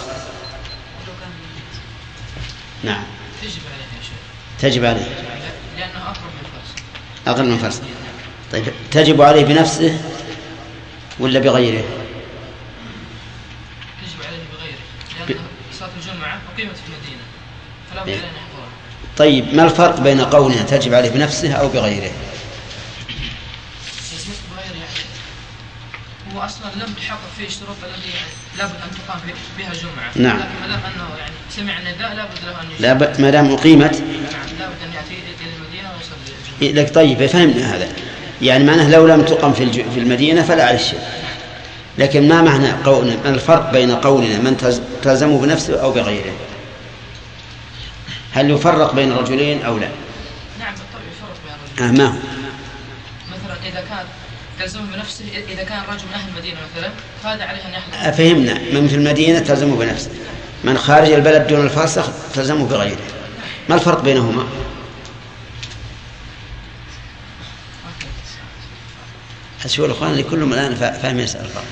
نعم تجب عليه يا شيخ. تجب عليه لأنه أقرب من الفرس. أقل من الفرس. طيب، تجب عليه بنفسه ولا بغيره؟ تجب عليه بغيره لأن صلاة الجمعة أقيمت في المدينة فلا بد أن يحضرها. طيب، ما الفرق بين قولنا تجب عليه بنفسه أو بغيره؟ بغيره يعني هو أصلا لم تحقق فيه الشروط التي يعني لابد أن تقام بها الجمعة. نعم. لكن ما دام أنه يعني سمع النداء لابد له أن لا ب... ما دام أقيمت. نعم، لابد أن يأتي إلى المدينة ويصلي الجمعة. لك طيب، فهمنا هذا، يعني معناه لو لم تقم في, الج... في المدينة فلا عليه شيء. لكن ما معنى قولنا، الفرق بين قولنا من تز... تلزمه بنفسه أو بغيره؟ هل يفرق بين الرجلين أو لا؟ نعم بالطبع يفرق بين الرجلين. آه، ما هو مثلا إذا كان تلزمه بنفسه، إذا كان رجل من أهل المدينة مثلا فهذا عليه أن يحضر. فهمنا، من في المدينة تلزمه بنفسه، من خارج البلد دون الفرسخ تلزمه بغيره. ما الفرق بينهما؟ أشوف الأخوان اللي كلهم الآن فاهم يسأل الفرق.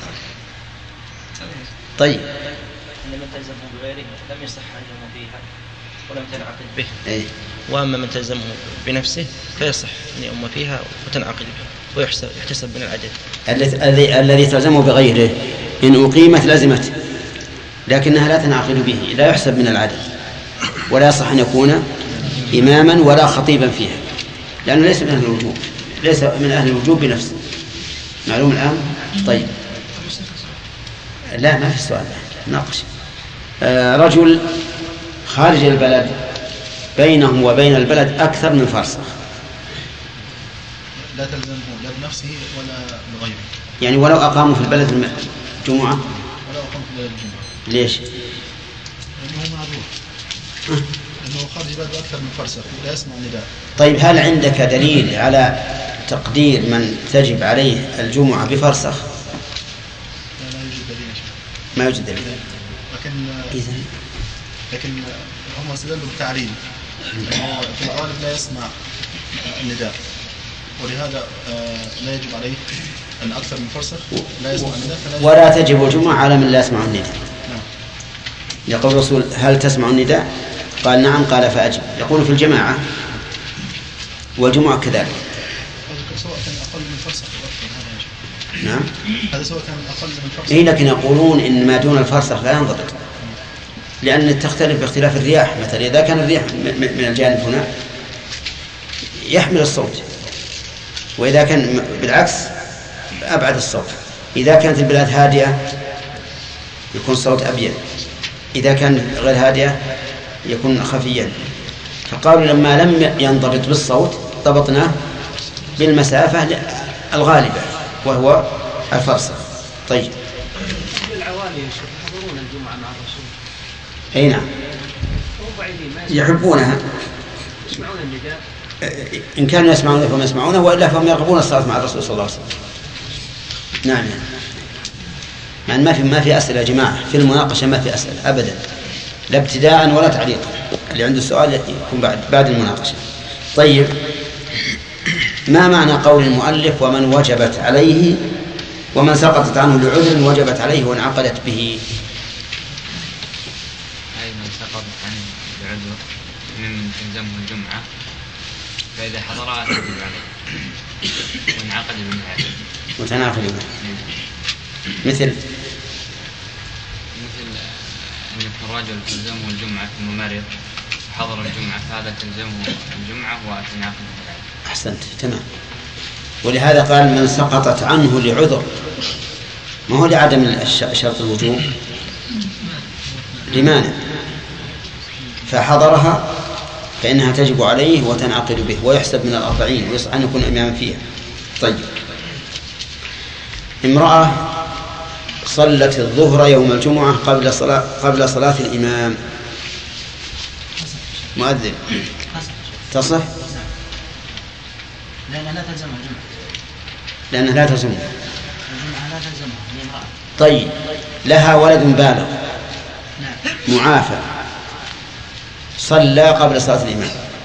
طيب، من تلزمه بغيره لم يصح عنه فيها ولم تنعقد به. إيه؟ وأما من تلزمه بنفسه فيصح أن يؤم فيها وتنعقد به ويحسب يحتسب من العدد. الذي الذي تلزمه بغيره إن أقيمت لزمته، لكنها لا تنعقد به، لا يحسب من العدد، ولا يصح أن يكون إماما ولا خطيبا فيها، لأنه ليس من أهل الوجوب، ليس من أهل الوجوب بنفسه. معلوم الآن؟ طيب، لا ما في سؤال ناقش. آه رجل خارج البلد بينه وبين البلد أكثر من فرسخ، لا تلزمه لا بنفسه ولا بغيره، يعني ولو أقاموا في البلد الجمعة. ولو أقاموا في البلد الجمعة. ليش؟ لأنه معروف أنه خارج البلد أكثر من فرسخ لا يسمع النداء. طيب، هل عندك دليل على تقدير من تجب عليه الجمعة بفرسخ؟ لا, لا يوجد دليل. ما يوجد دليل. لكن إذن لكن هم استدلوا بالتعليل، في الغالب لا يسمع النداء، ولهذا لا يجب عليه أن أكثر من فرسخ لا يسمع النداء، ولا تجب الجمعة على من لا يسمع النداء. نعم. يقول الرسول: هل تسمع النداء؟ قال: نعم. قال: فأجب. يقول في الجماعة والجمعة كذلك. سواء كان أقل من فرسخ أو أكثر هذا يجب. نعم. هذا سواء كان أقل من فرسخ. إيه، لكن يقولون إن ما دون الفرسخ لا ينضبط، لأن تختلف باختلاف الرياح. مثلا إذا كان الرياح من الجانب هنا يحمل الصوت، وإذا كان بالعكس أبعد الصوت. إذا كانت البلاد هادئة يكون الصوت أبين، إذا كان غير هادئة يكون خفيا. فقالوا لما لم ينضبط بالصوت ضبطناه بالمسافة الغالبة وهو الفرسخ. طيب، العوالي يحضرون الجمعة مع الرسول. أي نعم، يحبونها، يسمعون النداء. إن كانوا يسمعونه فهم يسمعونه، وإلا فهم يرغبون الصلاة مع الرسول صلى الله عليه وسلم. نعم، يعني ما في ما في أسئلة يا جماعة في المناقشة، ما في أسئلة أبدا، لا ابتداء ولا تعليق. اللي عنده سؤال يكون بعد بعد المناقشة. طيب، ما معنى قول المؤلف: ومن وجبت عليه ومن سقطت عنه لعذر وجبت عليه وانعقدت به؟ أي من سقطت عنه لعذر ممن تلزمه الجمعة فإذا حضرها تجب عليه وانعقد بالعدد. وتناقض به مثل مثل أن يكون رجل تلزمه الجمعة ثم مرض وحضر الجمعة فهذا تلزمه الجمعة وتنعقد بالعدد. أحسنت، تمام. ولهذا قال: من سقطت عنه لعذر ما هو لعدم شرط الوجوب، لمانع، فحضرها فإنها تجب عليه وتنعقد به ويحسب من الأربعين ويصح أن يكون إماما فيها. طيب، امرأة صلت الظهر يوم الجمعة قبل صلاة قبل صلاة الإمام، مؤذن، تصح؟ لأنها لا تلزمها الجمعة. لأنها لا تلزمها. الجمعة لا تلزمها لامرأة. طيب، لها ولد بالغ معافى صلى قبل صلاة الإمام.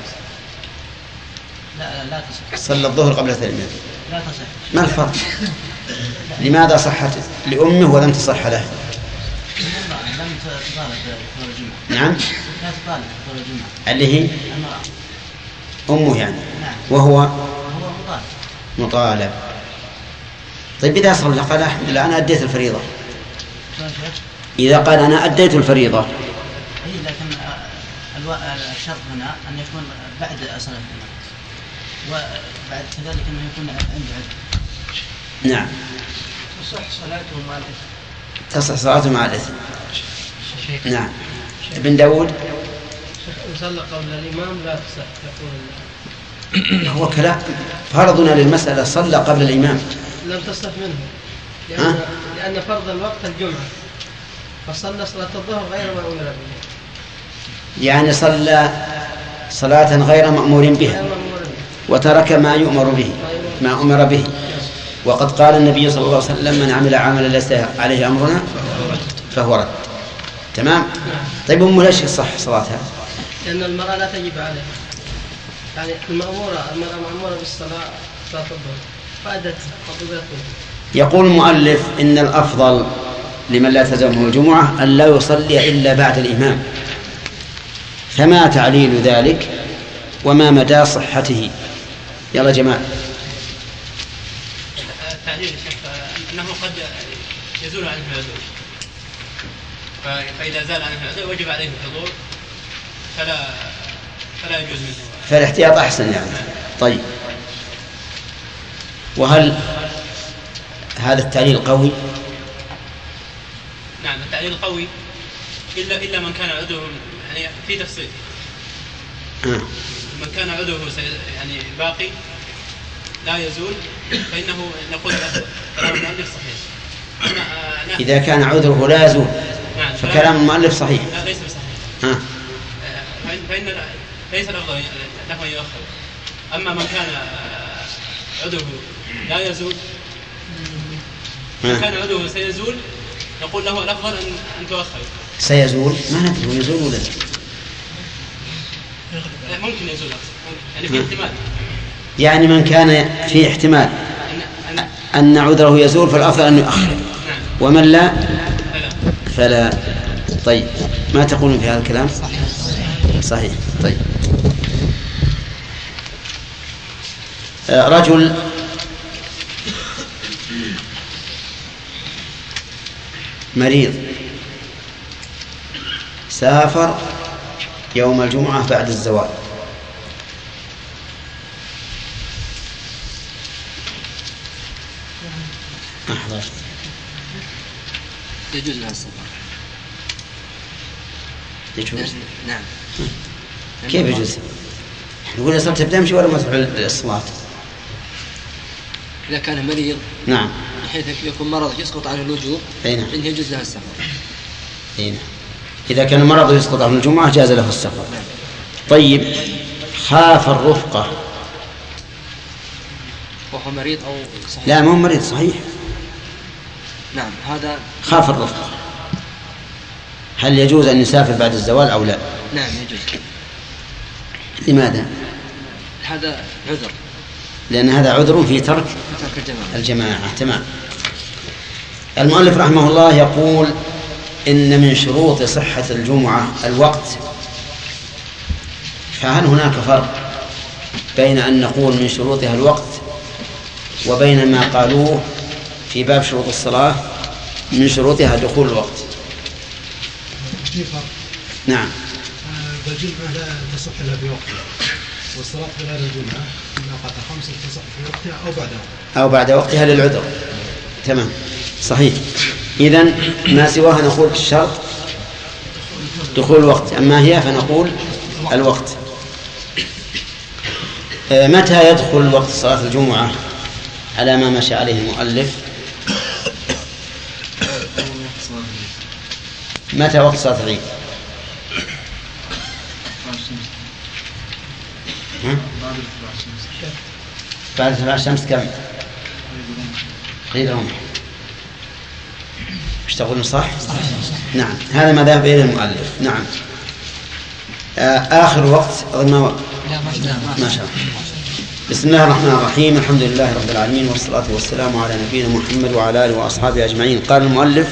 لا لا تصح. صلى الظهر قبل صلاة الإمام. لا تصح. ما الفرق؟ لماذا صحت لأمه ولم تصح له؟ لم تطالب بحضور الجمعة. نعم. لا تطالب بحضور الجمعة. اللي هي المرأة. أمه يعني. نعم. وهو هو مطالب. مطالب. طيب إذا صلى قال الحمد لله أنا أديت الفريضة. إذا قال أنا أديت الفريضة. إيه، لكن الشرط هنا أن يكون بعد صلاة الإمام، وبعد كذلك أنه يكون عنده عذر. نعم. تصح صلاته مع الإثم. تصح صلاته مع الإثم. نعم. ابن داود. صلى قبل الإمام لا تصح، يقول هو كلام فرضنا للمسألة، صلى قبل الإمام لم تصح منه، لأن, لأن فرض الوقت الجمعة، فصلى صلاة الظهر غير ما أمر به، يعني صلى صلاة غير مأمور بها وترك ما يؤمر به ما أمر به. وقد قال النبي صلى الله عليه وسلم من عمل عملا ليس عليه أمرنا فهو رد. تمام. طيب أم ليش صح صلاتها؟ لأن المرأة لا تجب عليها، يعني المأمورة المرأة مأمورة بالصلاة صلاة الظهر فأدت فضيلتها. يقول المؤلف إن الأفضل لمن لا تلزمه الجمعة أن لا يصلي إلا بعد الإمام، فما تعليل ذلك وما مدى صحته؟ يلا جماعة. التعليل يا شيخ أنه قد يزول عنه العذر، فإذا زال عنه العذر وجب عليه الحضور، فلا فلا يجوز منه، فالاحتياط أحسن يعني. طيب، وهل هذا التعليل قوي؟ نعم التعليل قوي، إلا إلا من كان عذره يعني في تفصيل. آه. من كان عذره يعني باقي لا يزول فإنه نقول الأفضل، كلام المؤلف صحيح. آه إذا كان عذره لا يزول نعم. فكلام المؤلف صحيح. لا ليس بصحيح. آه. فإن ليس الأفضل له أن يؤخر. أما من كان عذره لا يزول، من كان عذره سيزول نقول له الأفضل أن أن تؤخر. سيزول ما ندري يزول ولا لا؟ ممكن يزول يعني في احتمال. يعني من كان في احتمال أن عذره يزول فالأفضل أن يؤخر، ومن لا فلا. طيب، ما تقولون في هذا الكلام؟ صحيح. طيب، رجل مريض سافر يوم الجمعة بعد الزوال، أحضر يجوز لها السفر. يجوز؟ نعم. كيف يجوز؟ نقول الصلاة تمشي ولا ما تفعل الصلاة؟ إذا كان مريض نعم بحيث يكون مرض يسقط عنه الوجوب فإنه يجوز له السفر. هنا. إذا كان مرض يسقط عنه الجمعة جاز له السفر. طيب، خاف الرفقة وهو مريض أو صحيح؟ لا، ما هو مريض صحيح. نعم، هذا خاف الرفقة، هل يجوز أن يسافر بعد الزوال أو لا؟ نعم يجوز. لماذا؟ هذا عذر، لأن هذا عذر في ترك الجماعة. الجماعة. تمام. المؤلف رحمه الله يقول إن من شروط صحة الجمعة الوقت، فهل هناك فرق بين أن نقول من شروطها الوقت وبين ما قالوه في باب شروط الصلاة من شروطها دخول الوقت؟ في فرق. نعم. الجمعة لا تصح إلا بوقتها، والصلاة في غير الجمعة من أوقات خمسة تصح في وقتها أو بعد وقتها أو بعد وقتها للعذر. تمام. صحيح. إذن ما سواها نقول الشرط دخول الوقت، أما هي فنقول الوقت. متى يدخل وقت صلاة الجمعة على ما مشى عليه المؤلف؟ متى وقت صلاة العيد؟ بعد ارتفاع الشمس كم؟ قيل رمح. ايش تقولون صح؟ نعم، هذا ما ذهب إليه المؤلف. نعم. آخر وقت ما ما شاء الله. بسم الله الرحمن الرحيم، الحمد لله رب العالمين، والصلاة والسلام على نبينا محمد وعلى آله وأصحابه أجمعين. قال المؤلف: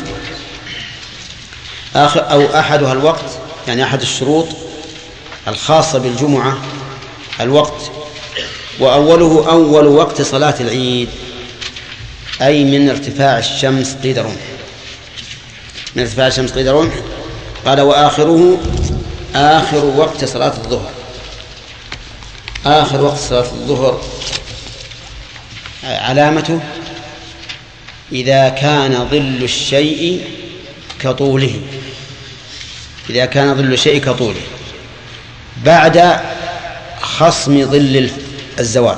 آخر أو أحدها الوقت، يعني أحد الشروط الخاصة بالجمعة الوقت، وأوله أول وقت صلاة العيد، أي من ارتفاع الشمس قيد رمح، من ارتفاع الشمس قيد رمح. قال: وآخره آخر وقت صلاة الظهر. آخر وقت صلاة الظهر علامته إذا كان ظل الشيء كطوله، إذا كان ظل الشيء كطوله بعد خصم ظل الزوال.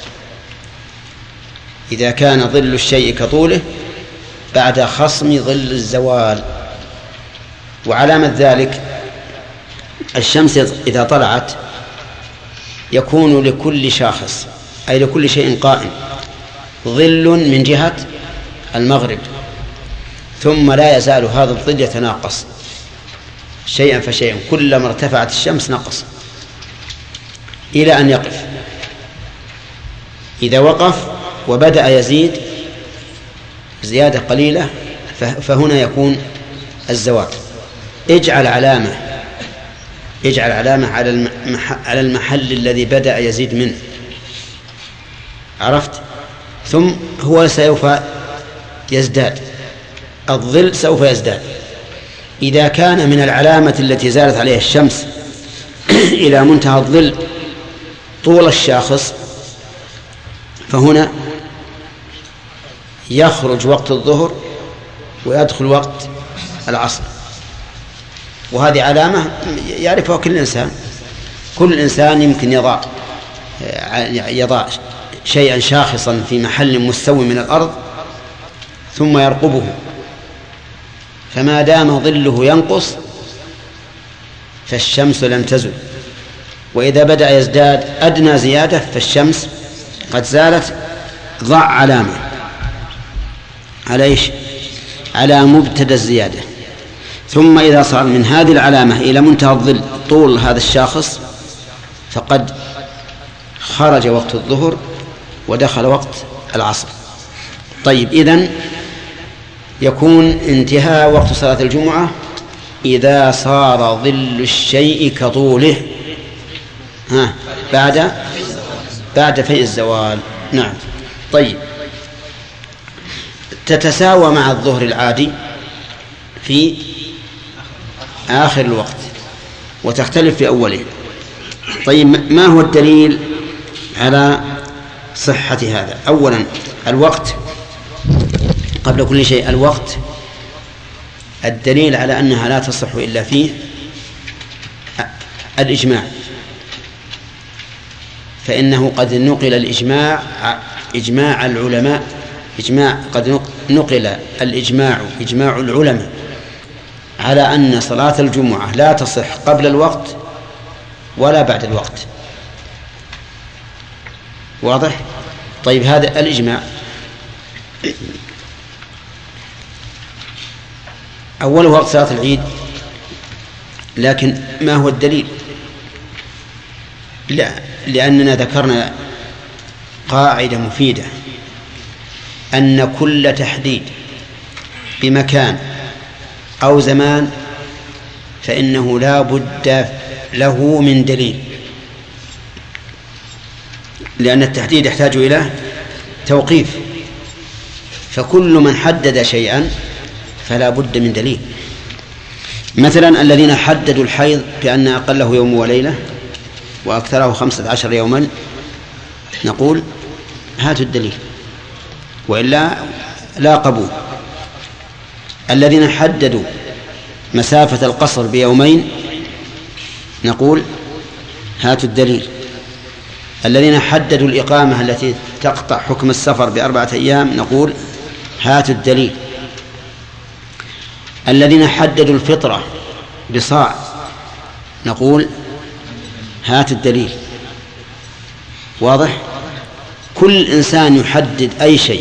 إذا كان ظل الشيء كطوله بعد خصم ظل الزوال. وعلامة ذلك الشمس إذا طلعت يكون لكل شاخص، أي لكل شيء قائم، ظل من جهة المغرب، ثم لا يزال هذا الظل يتناقص شيئا فشيئا، كلما ارتفعت الشمس نقص إلى أن يقف. إذا وقف وبدأ يزيد زيادة قليلة فهنا يكون الزوال. اجعل علامة اجعل علامة على المحل الذي بدأ يزيد منه، عرفت؟ ثم هو سوف يزداد، الظل سوف يزداد. إذا كان من العلامة التي زالت عليها الشمس إلى منتهى الظل طول الشاخص فهنا يخرج وقت الظهر ويدخل وقت العصر. وهذه علامة يعرفها كل إنسان، كل إنسان يمكن يضع يضع شيئا شاخصا في محل مستوي من الأرض ثم يرقبه، فما دام ظله ينقص فالشمس لم تزل، وإذا بدأ يزداد أدنى زيادة فالشمس قد زالت. ضع علامة على إيش؟ على مبتدأ الزيادة. ثم إذا صار من هذه العلامة إلى منتهى الظل طول هذا الشاخص فقد خرج وقت الظهر ودخل وقت العصر. طيب، إذن يكون انتهاء وقت صلاة الجمعة إذا صار ظل الشيء كطوله ها بعد بعد فيء الزوال. نعم. طيب، تتساوى مع الظهر العادي في آخر الوقت وتختلف في أوله. طيب، ما هو الدليل على صحة هذا؟ أولا الوقت، قبل كل شيء الوقت الدليل على أنها لا تصح إلا فيه الإجماع، فإنه قد نقل الإجماع إجماع العلماء إجماع قد نقل الإجماع إجماع العلماء على أن صلاة الجمعة لا تصح قبل الوقت ولا بعد الوقت. واضح؟ طيب، هذا الإجماع. أول وقت صلاة العيد، لكن ما هو الدليل؟ لا، لأننا ذكرنا قاعدة مفيدة أن كل تحديد بمكان أو زمان فإنه لا بد له من دليل، لأن التحديد يحتاج إلى توقيف، فكل من حدد شيئا فلا بد من دليل. مثلا الذين حددوا الحيض بأن أقله يوم وليلة وأكثره خمسة عشر يوما نقول هاتوا الدليل، وإلا لا قبول. الذين حددوا مسافة القصر بيومين نقول هاتوا الدليل. الذين حددوا الإقامة التي تقطع حكم السفر بأربعة أيام نقول هاتوا الدليل. الذين حددوا الفطرة بصاع نقول هاتوا الدليل. واضح؟ كل إنسان يحدد أي شيء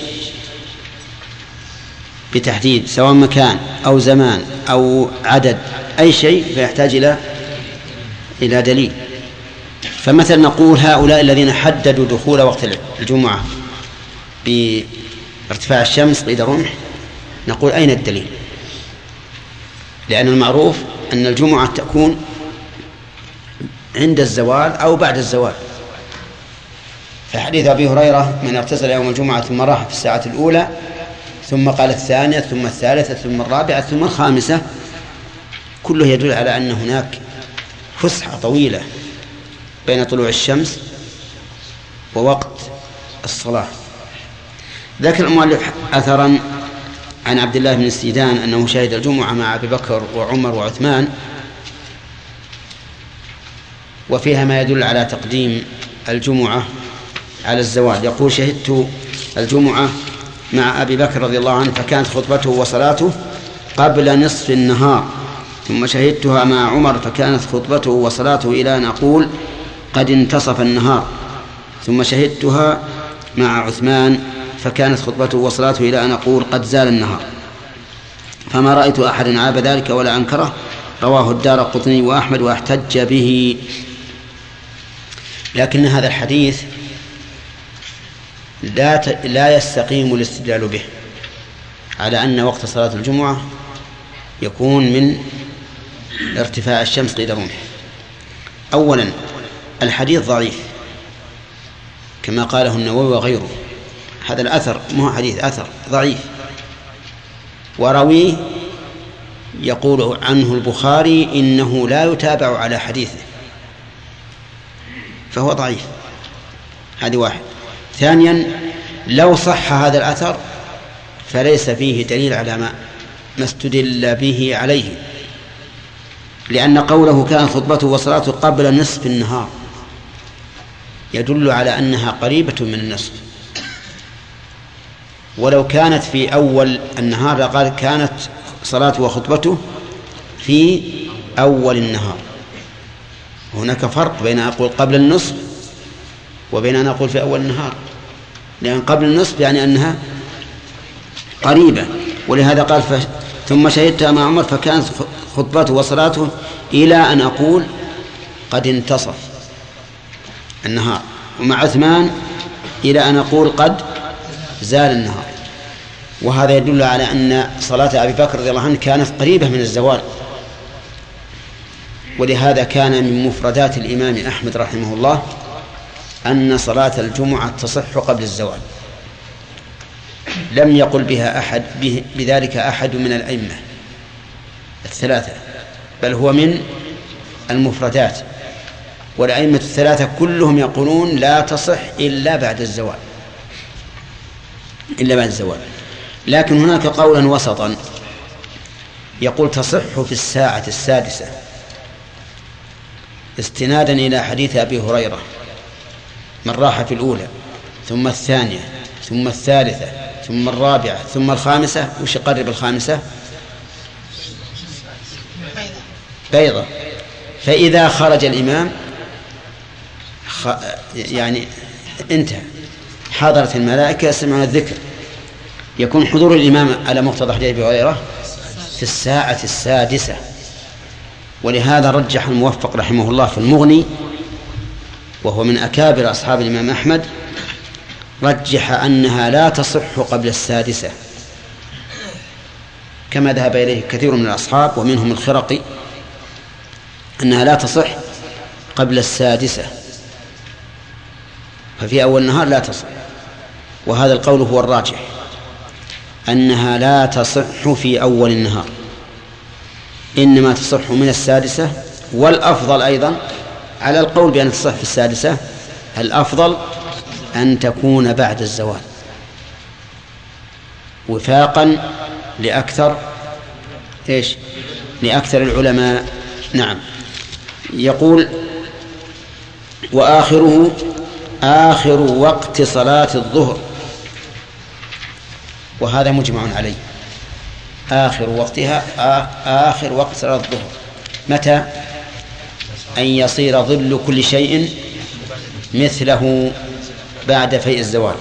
بتحديد سواء مكان أو زمان أو عدد أي شيء فيحتاج إلى إلى دليل. فمثلا نقول هؤلاء الذين حددوا دخول وقت الجمعة بارتفاع الشمس قيد رمح نقول أين الدليل؟ لأن المعروف أن الجمعة تكون عند الزوال أو بعد الزوال. فحديث أبي هريرة من اغتسل يوم الجمعة ثم راح في الساعة الأولى ثم قال الثانية ثم الثالثة ثم الرابعة ثم الخامسة كله يدل على أن هناك فسحة طويلة بين طلوع الشمس ووقت الصلاة. ذكر المؤلف أثرا عن عبد الله بن السيدان أنه شهد الجمعة مع أبي بكر وعمر وعثمان وفيها ما يدل على تقديم الجمعة على الزوال. يقول شهدت الجمعة مع أبي بكر رضي الله عنه فكانت خطبته وصلاته قبل نصف النهار ثم شهدتها مع عمر فكانت خطبته وصلاته إلى أن أقول قد انتصف النهار ثم شهدتها مع عثمان فكانت خطبته وصلاته إلى أن أقول قد زال النهار فما رأيت أحد عاب ذلك ولا أنكره. رواه الدارقطني وأحمد واحتج به. لكن هذا الحديث لا لا يستقيم الاستدلال به على أن وقت صلاة الجمعة يكون من ارتفاع الشمس قيد رمح. أولا الحديث ضعيف كما قاله النووي وغيره. هذا الأثر مو حديث أثر ضعيف ورويه يقول عنه البخاري إنه لا يتابع على حديثه فهو ضعيف. هذه واحد. ثانيا لو صح هذا الأثر فليس فيه دليل على ما ما استدل به عليه لأن قوله كان خطبته وصلاته قبل نصف النهار يدل على أنها قريبة من النصف. ولو كانت في أول النهار لقال كانت صلاته وخطبته في أول النهار. هناك فرق بين أن أقول قبل النصف وبين أن أقول في أول النهار لأن قبل النصف يعني أنها قريبة. ولهذا قال ف... ثم شهدتها مع عمر فكانت خطبته وصلاته إلى أن أقول قد انتصف النهار ومع عثمان إلى أن أقول قد زال النهار. وهذا يدل على أن صلاة أبي بكر رضي الله عنه كانت قريبة من الزوال. ولهذا كان من مفردات الإمام أحمد رحمه الله أن صلاة الجمعة تصح قبل الزوال. لم يقل بها أحد بذلك أحد من الأئمة الثلاثة بل هو من المفردات. والأئمة الثلاثة كلهم يقولون لا تصح إلا بعد الزوال إلا بعد الزوال. لكن هناك قولا وسطا يقول تصح في الساعة السادسة استنادا إلى حديث أبي هريرة من راح في الأولى ثم الثانية ثم الثالثة ثم الرابعة ثم الخامسة. وش يقرب الخامسة؟ بيضة. فإذا خرج الإمام خ... يعني انتهى حضرت الملائكة يسمعون الذكر. يكون حضور الإمام على مقتضى حديث أبي هريرة في الساعة السادسة. ولهذا رجح الموفق رحمه الله في المغني وهو من أكابر أصحاب الإمام أحمد رجح أنها لا تصح قبل السادسة كما ذهب إليه كثير من الأصحاب ومنهم الخرقي أنها لا تصح قبل السادسة ففي أول النهار لا تصح. وهذا القول هو الراجح أنها لا تصح في أول النهار إنما تصح من السادسة. والأفضل أيضا على القول بأن تصح في السادسة الأفضل أن تكون بعد الزوال وفاقا لأكثر إيش لأكثر العلماء. نعم. يقول وآخره آخر وقت صلاة الظهر، وهذا مجمع عليه. آخر وقتها آخر وقت صلاة الظهر متى؟ أن يصير ظل كل شيء مثله بعد فيء الزوال.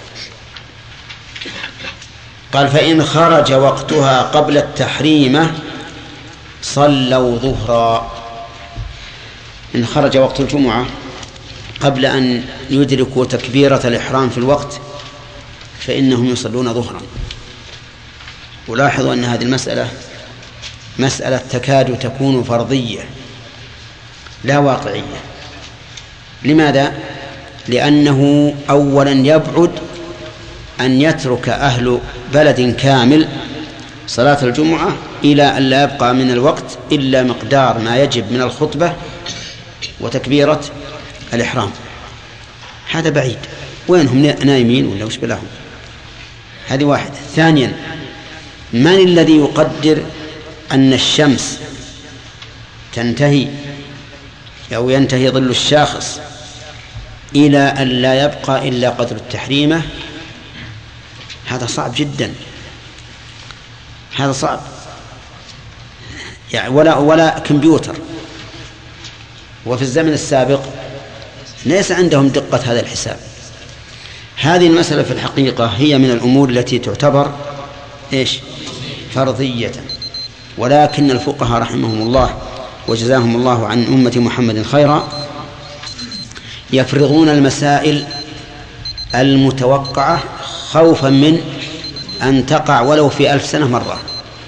قال فإن خرج وقتها قبل التحريمة صلوا ظهرا. إن خرج وقت الجمعة قبل أن يدركوا تكبيرة الإحرام في الوقت فإنهم يصلون ظهرا. ولاحظوا أن هذه المسألة مسألة تكاد تكون فرضية لا واقعية. لماذا؟ لأنه أولا يبعد أن يترك أهل بلد كامل صلاة الجمعة إلى أن لا يبقى من الوقت إلا مقدار ما يجب من الخطبة وتكبيرة الإحرام. هذا بعيد، وينهم نايمين ولا وش بلاهم؟ هذه واحدة. ثانيا من الذي يقدر أن الشمس تنتهي أو ينتهي ظل الشاخص إلى أن لا يبقى إلا قدر التحريمة؟ هذا صعب جدا، هذا صعب يعني ولا ولا كمبيوتر. وفي الزمن السابق ليس عندهم دقة هذا الحساب. هذه المسألة في الحقيقة هي من الأمور التي تعتبر إيش فرضية، ولكن الفقهاء رحمهم الله وجزاهم الله عن أمة محمد خيرا يفرضون المسائل المتوقعة خوفا من أن تقع ولو في ألف سنة مرة،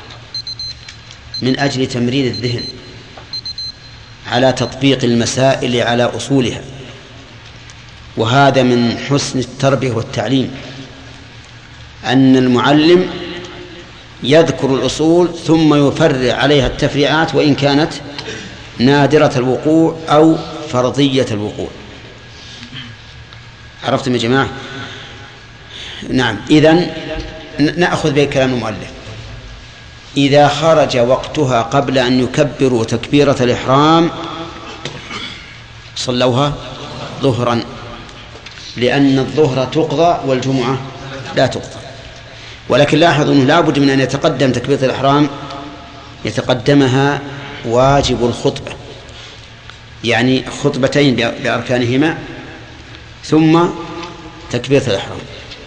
من أجل تمرين الذهن على تطبيق المسائل على أصولها. وهذا من حسن التربية والتعليم أن المعلم يذكر الأصول ثم يفرع عليها التفريعات وإن كانت نادرة الوقوع أو فرضية الوقوع. عرفتم يا جماعة؟ نعم. إذن نأخذ بكلام المؤلف. إذا خرج وقتها قبل أن يكبروا تكبيرة الإحرام صلوها ظهرا، لأن الظهر تقضى والجمعة لا تقضى. ولكن لاحظوا أنه لا بد من أن يتقدم تكبيرة الإحرام يتقدمها واجب الخطبة، يعني خطبتين بأركانهما ثم تكبيرة الإحرام.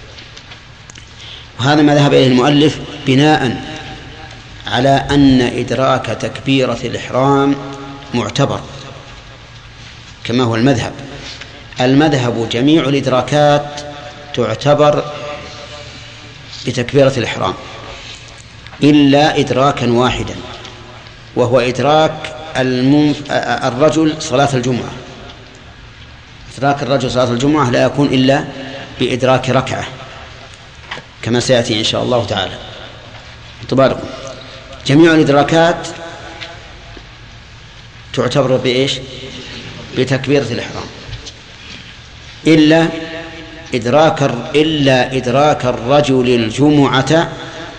وهذا ما ذهب إليه المؤلف بناء على أن إدراك تكبيرة الإحرام معتبر كما هو المذهب. المذهب جميع الإدراكات تعتبر بتكبيرة الإحرام إلا إدراكا واحدا، وهو إدراك المنف... الرجل صلاة الجمعة. إدراك الرجل صلاة الجمعة لا يكون إلا بإدراك ركعة كما سيأتي إن شاء الله تعالى. تبارك. جميع الإدراكات تعتبر بإيش؟ بتكبيرة الإحرام إلا إدراك إلا إدراك الرجل الجمعة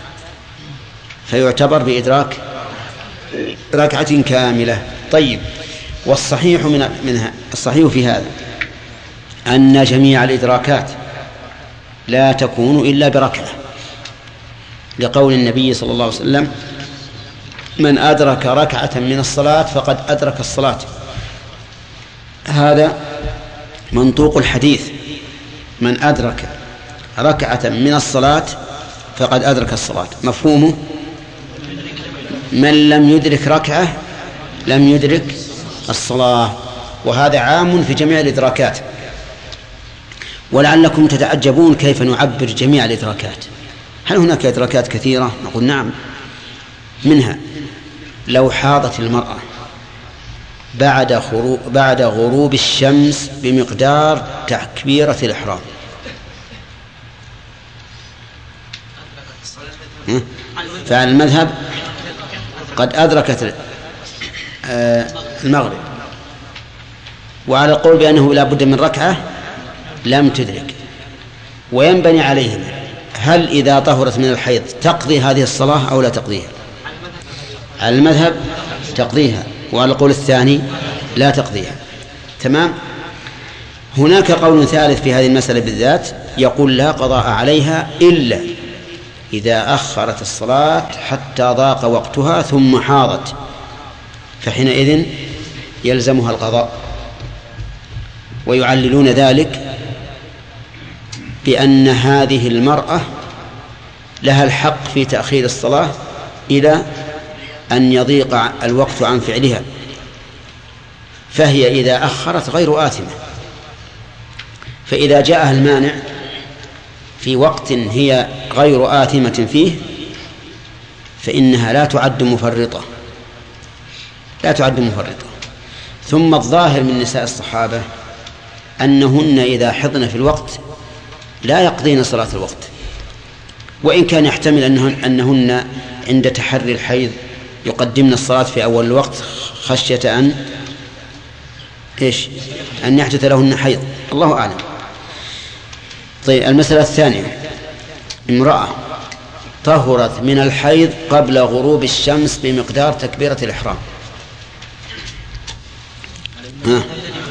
فيعتبر بإدراك ركعة كاملة. طيب. والصحيح من منها الصحيح في هذا أن جميع الإدراكات لا تكون إلا بركعة، لقول النبي صلى الله عليه وسلم: من أدرك ركعة من الصلاة فقد أدرك الصلاة. هذا منطوق الحديث: من أدرك ركعة من الصلاة فقد أدرك الصلاة. مفهومه: من لم يدرك ركعة لم يدرك الصلاة. وهذا عام في جميع الإدراكات. ولعلكم تتعجبون كيف نعبر جميع الإدراكات. هل هناك إدراكات كثيرة؟ نقول نعم. منها لو حاضت المرأة بعد غروب, بعد غروب الشمس بمقدار تكبيرة الإحرام، فعلى المذهب قد أدركت المغرب، وعلى القول بأنه لا بد من ركعة لم تدرك. وينبني عليهما: هل إذا طهرت من الحيض تقضي هذه الصلاة أو لا تقضيها؟ على المذهب تقضيها، وعلى القول الثاني لا تقضيها. تمام. هناك قول ثالث في هذه المسألة بالذات، يقول لا قضاء عليها إلا إذا أخرت الصلاة حتى ضاق وقتها ثم حاضت، فحينئذ يلزمها القضاء. ويعللون ذلك بأن هذه المرأة لها الحق في تأخير الصلاة إلى أن يضيق الوقت عن فعلها، فهي إذا أخرت غير آثمة. فإذا جاءها المانع في وقت هي غير آثمة فيه فإنها لا تعد مفرطة، لا تعد مفرطة. ثم الظاهر من نساء الصحابة أنهن إذا حضن في الوقت لا يقضين صلاة الوقت، وإن كان يحتمل أنهن, أنهن عند تحري الحيض يقدمن الصلاة في أول الوقت خشية أن إيش أن يحدث لهن حيض، الله أعلم. طيب، المسألة الثانية، امرأة طهرت من الحيض قبل غروب الشمس بمقدار تكبيرة الإحرام. ها.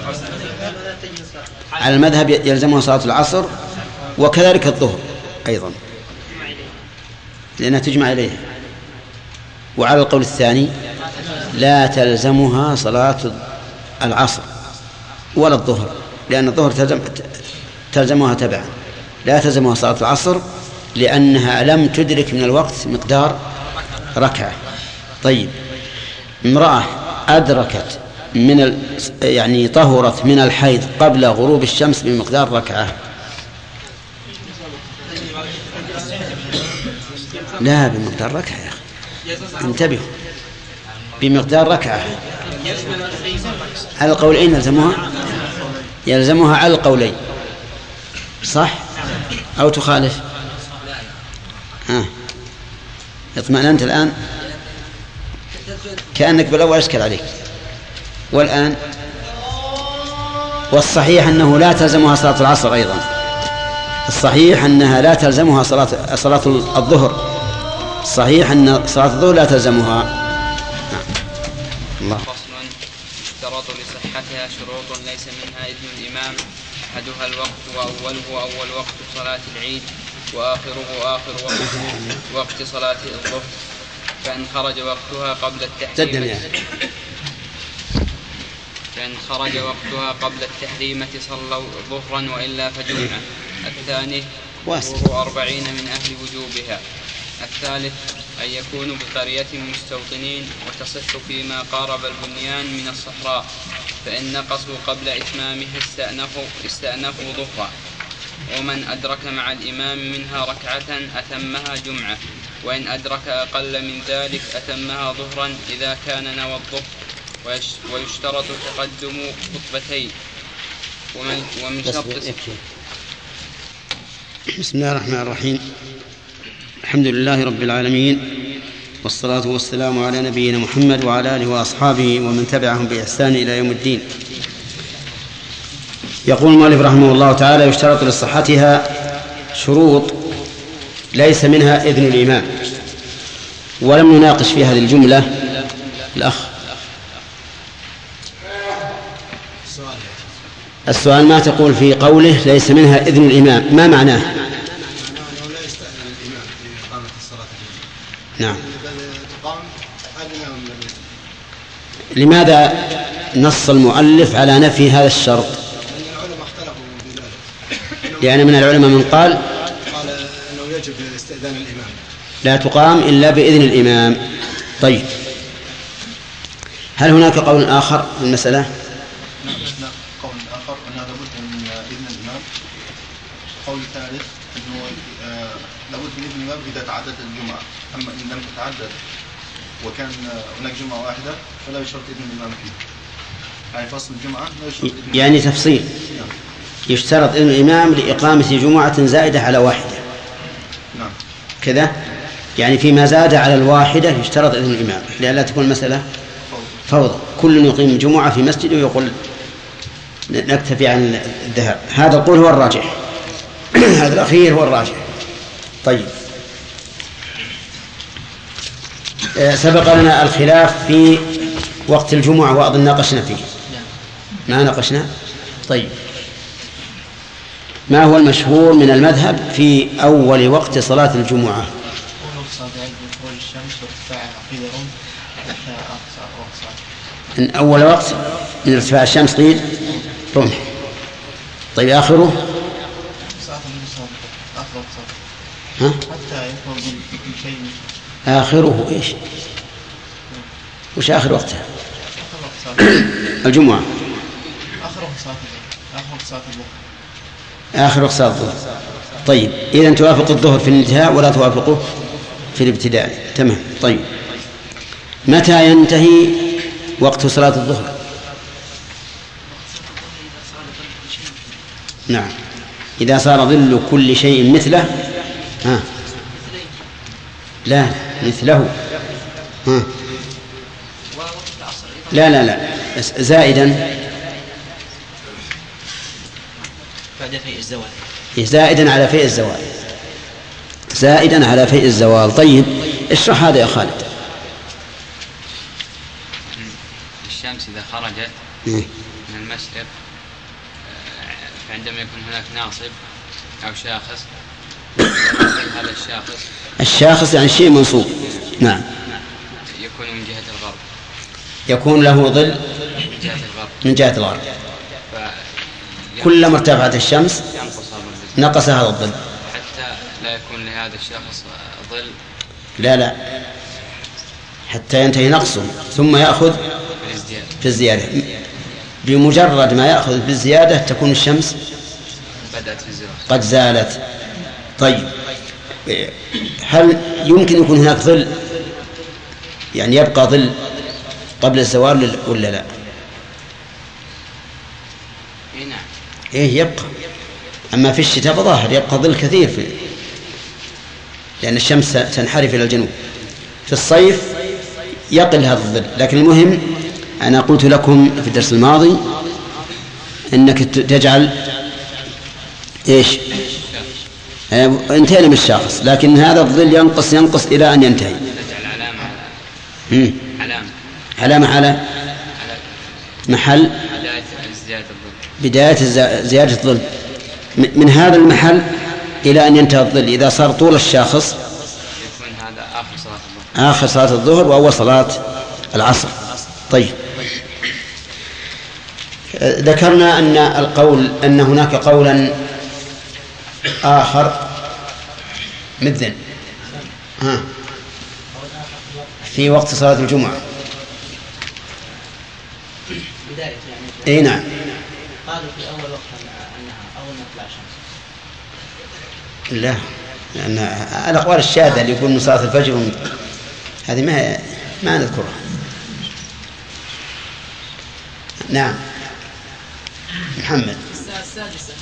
على المذهب يلزمها صلاة العصر وكذلك الظهر أيضا لأنها تجمع إليه. وعلى القول الثاني لا تلزمها صلاة العصر ولا الظهر، لأن الظهر تلزم تلزمها تبعا، لا تلزمها صلاة العصر لأنها لم تدرك من الوقت مقدار ركعة. طيب، امرأة أدركت من ال... يعني طهرت من الحيض قبل غروب الشمس بمقدار ركعة، لا بمقدار ركعة يا أخي، انتبهوا، بمقدار ركعة. على القولين يلزمها يلزمها على القولين، صح أو تخالف؟ ها، اطمأننت الآن؟ كأنك بالأول أشكل عليك. والآن والصحيح أنه لا تلزمها صلاة العصر أيضا، الصحيح أنها لا تلزمها صلاة صلاة الظهر، الصحيح أن صلاة الظهر لا تلزمها. نعم. الله. فصل: يشترط لصحتها شروط ليس منها إذن الإمام، أحدها الوقت، وأوله أول وقت صلاة العيد، وآخره آخر وقت وقت صلاة الظهر، فإن خرج وقتها قبل التحريم فإن خرج وقتها قبل التحريمة صلوا ظهرا وإلا فجمعة. الثاني ظهور أربعين من أهل وجوبها. الثالث أن يكونوا بقرية مستوطنين وتصح فيما قارب البنيان من الصحراء، فإن نقصوا قبل إتمامها استأنفوا, استأنفوا ظهرا. ومن أدرك مع الإمام منها ركعة أتمها جمعة، وإن أدرك أقل من ذلك أتمها ظهرا إذا كان نوى الظهر. ويشترط تقدم خطبتين. ومن, ومن شرط بسم الله الرحمن الرحيم. الحمد لله رب العالمين، والصلاة والسلام على نبينا محمد وعلى آله وأصحابه ومن تبعهم بإحسان إلى يوم الدين. يقول المؤلف رحمه الله تعالى: يشترط لصحتها شروط ليس منها إذن الإمام. ولم نناقش في هذه الجملة الأخ. السؤال: ما تقول في قوله ليس منها إذن الإمام، ما معناه؟ نعم. لماذا نص المؤلف على نفي هذا الشرط؟ لأن من العلماء من قال قال أنه يجب استئذان الإمام، لا تقام إلا بإذن الإمام. طيب، هل هناك قول آخر في المسألة؟ نعم، قول آخر أنه لابد من إذن الإمام. قول ثالث أنه لابد من إذن الإمام إذا تعددت الجمعة، أما إن لم تتعدد وكان هناك جمعة واحدة فلا يشترط إذن الإمام فيه. يعني فصل الجمعة لا يشترط إذن الإمام. يعني تفصيل. نعم. يشترط إذن الإمام لإقامة جمعة زائدة على واحدة. نعم. كذا، يعني فيما زاد على الواحدة يشترط إذن الإمام لئلا تكون المسألة فوضى، كل يقيم جمعة في مسجد ويقول نكتفي عن الذهاب. هذا القول هو الراجح. هذا الأخير هو الراجح. طيب، سبق لنا الخلاف في وقت الجمعة وأظن ناقشنا فيه. ما ناقشنا. طيب ما هو المشهور من المذهب في أول وقت صلاة الجمعة؟ إن أول وقت من ارتفاع الشمس قيل رمح. طيب آخره ها؟ حتى يخرج من شيء. آخره إيش؟ وش آخر وقتها؟ الجمعة. آخر وقت صلاة آخر وقت صلاة الظهر. آخر وقت صلاة الظهر. طيب إذن توافق الظهر في الانتهاء ولا توافقه في الابتداء. تمام. طيب متى ينتهي وقت صلاة الظهر؟ نعم إذا صار ظل كل شيء مثله. ها لا مثله. ها لا لا لا زائدا بعد فيء الزوال. زائدا على فيء الزوال. زائدا على فيء الزوال. طيب اشرح هذا يا خالد. الشمس إذا خرجت من المشرق عندما يكون هناك ناصب أو شاخص هذا الشاخص الشاخص يعني شيء منصوب. نعم يكون من جهة الغرب. يكون له ظل من جهة الغرب. كلما ارتفعت الشمس نقص هذا الظل حتى لا يكون لهذا الشخص ظل. لا لا حتى ينتهي نقصه ثم يأخذ في الزيادة. بمجرد ما يأخذ بالزيادة تكون الشمس بدأت في الزوال قد زالت. طيب هل يمكن يكون هناك ظل يعني يبقى ظل قبل الزوال ولا لا؟ إيه نعم. إيه يبقى. أما في الشتاء فظاهر يبقى ظل كثير في لأن الشمس تنحرف إلى الجنوب. في الصيف يقل هذا الظل. لكن المهم أنا قلت لكم في الدرس الماضي أنك تجعل إيش انتهينا من الشاخص لكن هذا الظل ينقص ينقص إلى أن ينتهي. تجعل علامة علامة علامة على محل بداية زيادة الظل من هذا المحل إلى أن ينتهي الظل. إذا صار طول الشاخص يكون هذا آخر صلاة الظهر آخر صلاة الظهر وأول صلاة العصر. طيب ذكرنا أن القول أن هناك قولا آخر مثل ها في وقت صلاة الجمعة. اي نعم قالوا في أول وقت أنها أول ما تطلع الشمس. لا لأن الأقوال الشاذة اللي يقول من صلاة الفجر هذه ما ما نذكرها. نعم محمد. السادسة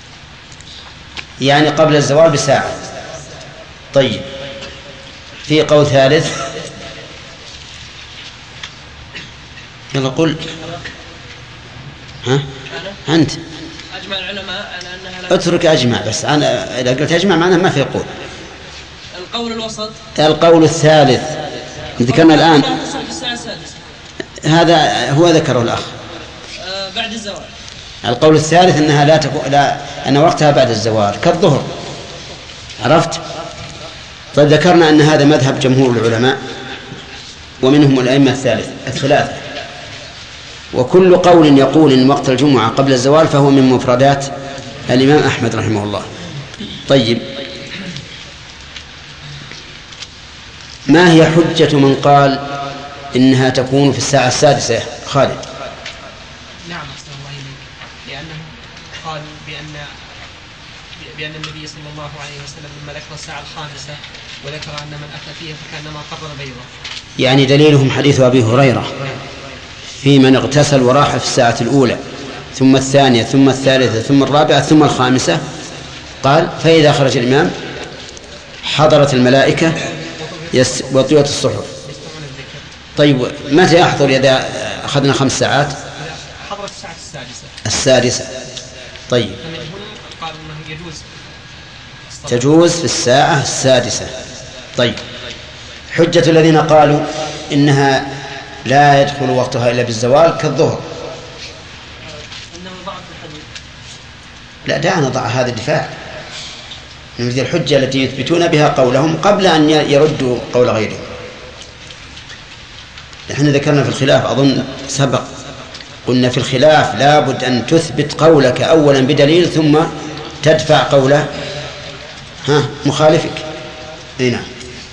يعني قبل الزوال بساعة. طيب في قول ثالث يلا قل. ها أنت أجمع العلماء على أنها لا اترك أجمع بس أنا إذا قلت أجمع معناه ما في قول. القول الوسط القول الثالث ذكرنا الآن الساعة السادسة هذا هو ذكره الأخ أه بعد الزوال. القول الثالث أنها لا تكون لا أن وقتها بعد الزوال كالظهر. عرفت؟ طيب ذكرنا أن هذا مذهب جمهور العلماء ومنهم الأئمة الثالث الثلاثة. وكل قول يقول إن وقت الجمعة قبل الزوال فهو من مفردات الإمام أحمد رحمه الله. طيب ما هي حجة من قال إنها تكون في الساعة السادسة؟ خالد. نعم أحسن الله إليك لأنه قال بأن بأن النبي صلى الله عليه وسلم لما ذكر الساعة الخامسة وذكر أن من أتى فيها فكأنما قرب بيضة. يعني دليلهم حديث أبي هريرة في من اغتسل وراح في الساعة الأولى ثم الثانية ثم الثالثة ثم الرابعة ثم الخامسة قال فإذا خرج الإمام حضرت الملائكة وطويت الصحف. طيب متى يحضر إذا أخذنا خمس ساعات؟ حضرت الساعة السادسة السادسة. طيب فمن هنا قال أنه يجوز تجوز في الساعة السادسة. طيب حجة الذين قالوا إنها لا يدخل وقتها إلا بالزوال كالظهر. لا دعنا نضع هذا الدفاع، نريد الحجة التي يثبتون بها قولهم قبل أن يردوا قول غيرهم. نحن ذكرنا في الخلاف أظن سبق، قلنا في الخلاف لابد أن تثبت قولك أولا بدليل ثم تدفع قوله ها مخالفك. نعم.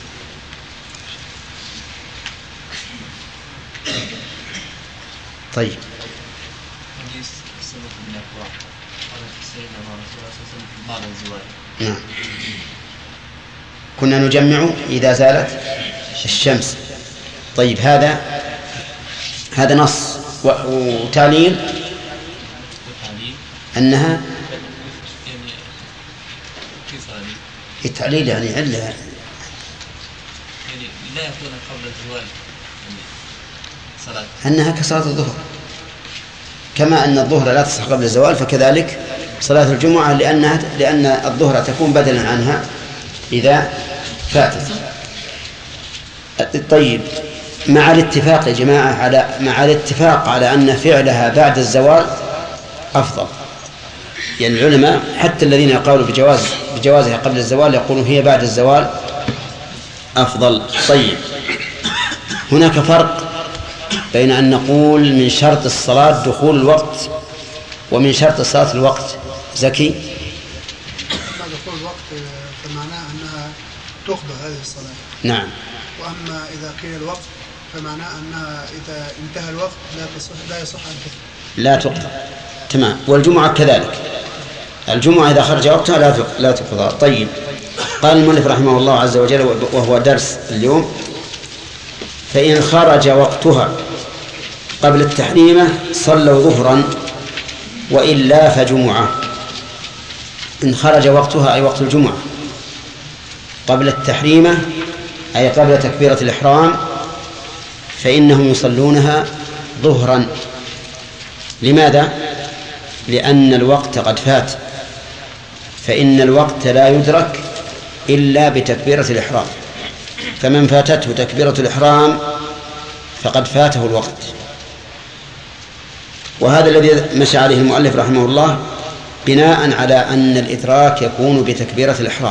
طيب نعم. كنا نجمع إذا زالت الشمس. طيب هذا هذا نص وتعليل أنها التعليل يعني علة يعني لا يكون قبل الزوال صلاة أنها كصلاة الظهر، كما أن الظهر لا تصح قبل الزوال فكذلك صلاة الجمعة، لأنها لأن الظهر تكون بدلا عنها إذا فاتت. طيب مع الاتفاق يا جماعة على مع الاتفاق على أن فعلها بعد الزوال أفضل، يعني العلماء حتى الذين يقولوا بجواز بجوازها قبل الزوال يقولون هي بعد الزوال أفضل. طيب هناك فرق بين أن نقول من شرط الصلاة دخول الوقت ومن شرط الصلاة الوقت. زكي دخول الوقت فمعناه أنها تقضى هذه الصلاة. نعم. وأما إذا قيل الوقت فمعناه أنها إذا انتهى الوقت لا تصح لا يصح أن تقضى. لا تقضى. تمام. والجمعة كذلك، الجمعة إذا خرج وقتها لا لا تقضى. طيب قال المؤلف رحمه الله عز وجل وهو درس اليوم: فإن خرج وقتها قبل التحريمة صلوا ظهرا وإلا فجمعة. إن خرج وقتها أي وقت الجمعة قبل التحريمة أي قبل تكبيرة الإحرام فإنهم يصلونها ظهرا. لماذا؟ لأن الوقت قد فات، فإن الوقت لا يدرك إلا بتكبيرة الإحرام، فمن فاتته تكبيرة الإحرام فقد فاته الوقت. وهذا الذي مشى عليه المؤلف رحمه الله بناء على أن الإدراك يكون بتكبيرة الإحرام،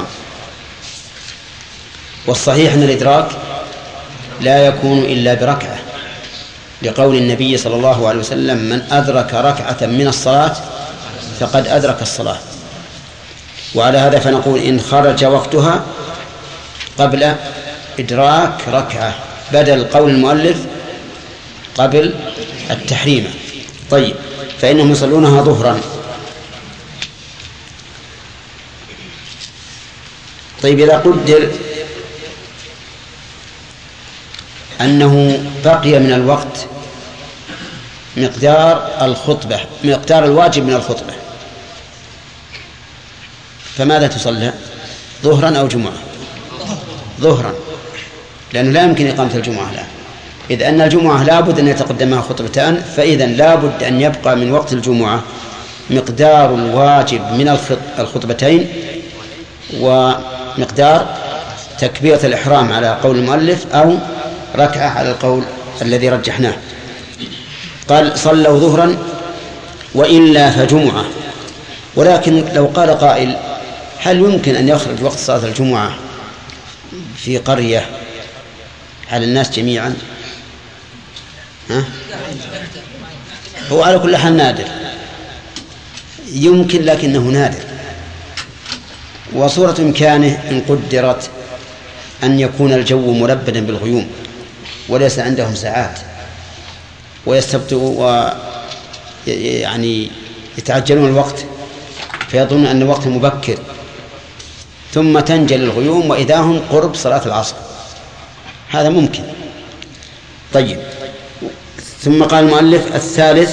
والصحيح أن الإدراك لا يكون إلا بركعة، لقول النبي صلى الله عليه وسلم: من أدرك ركعة من الصلاة فقد أدرك الصلاة. وعلى هذا فنقول إن خرج وقتها قبل إدراك ركعة بدل قول المؤلف قبل التحريمة. طيب فإنهم يصلونها ظهرا. طيب إذا قدر أنه بقي من الوقت مقدار الخطبة مقدار الواجب من الخطبة، فماذا تصلى؟ ظهرا أو جمعة؟ ظهرا، لأنه لا يمكن إقامة الجمعة الآن، إذ أن الجمعة لابد أن يتقدمها خطبتان، فإذا لابد أن يبقى من وقت الجمعة مقدار الواجب من الخطبتين ومقدار تكبيرة الإحرام على قول المؤلف أو ركعة على القول الذي رجحناه. قال صلوا ظهرا وإلا فجمعة. ولكن لو قال قائل: هل يمكن أن يخرج وقت صلاة الجمعة في قرية على الناس جميعا؟ ها؟ هو على كل حال نادر، يمكن لكنه نادر. وصورة إمكانه إن قدرت أن يكون الجو ملبدا بالغيوم وليس عندهم ساعات ويستبطئوا ويعني يتعجلون الوقت فيظن أن الوقت مبكر، ثم تنجل الغيوم وإذا هم قرب صلاة العصر، هذا ممكن. طيب ثم قال المؤلف: الثالث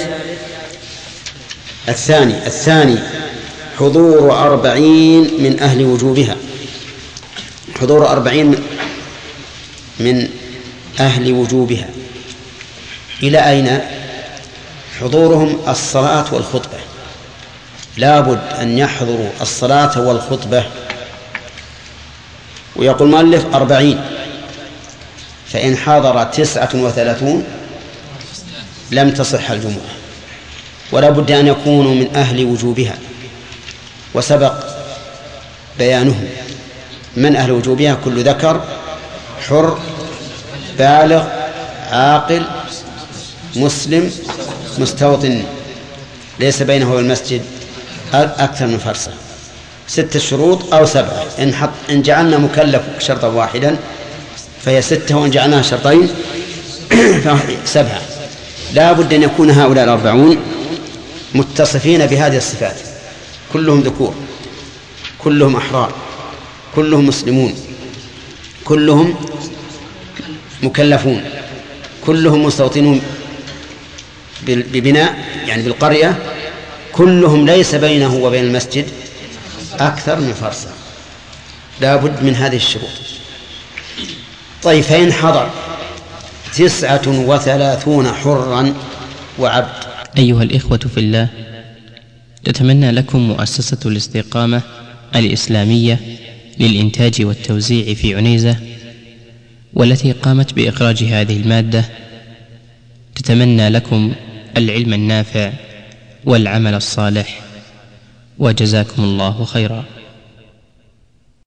الثاني الثاني حضور أربعين من أهل وجوبها. حضور أربعين من أهل وجوبها إلى أين؟ حضورهم الصلاة والخطبة، لابد أن يحضروا الصلاة والخطبة. ويقول المؤلف أربعين، فإن حضر تسعة وثلاثون لم تصح الجمعة، ولا بد أن يكونوا من أهل وجوبها، وسبق بيانهم. من أهل وجوبها؟ كل ذكر حر بالغ عاقل مسلم مستوطن ليس بينه والمسجد أكثر من فرسخ. ستة شروط أو سبعة. إن, حط إن جعلنا مكلف شرطا واحدا فهي ستة، وإن جعلناها شرطين فهي سبعة. لا بد أن يكون هؤلاء الأربعون متصفين بهذه الصفات، كلهم ذكور، كلهم أحرار، كلهم مسلمون، كلهم مكلفون، كلهم مستوطنون ببناء يعني بالقرية، كلهم ليس بينه وبين المسجد أكثر من فرسخ. لا بد من هذه الشروط. طيب فإن حضر تسعة وثلاثون حرا وعبد. أيها الإخوة في الله، تتمنى لكم مؤسسة الاستقامة الإسلامية للإنتاج والتوزيع في عنيزة، والتي قامت بإخراج هذه المادة، تتمنى لكم العلم النافع والعمل الصالح، وجزاكم الله خيرا.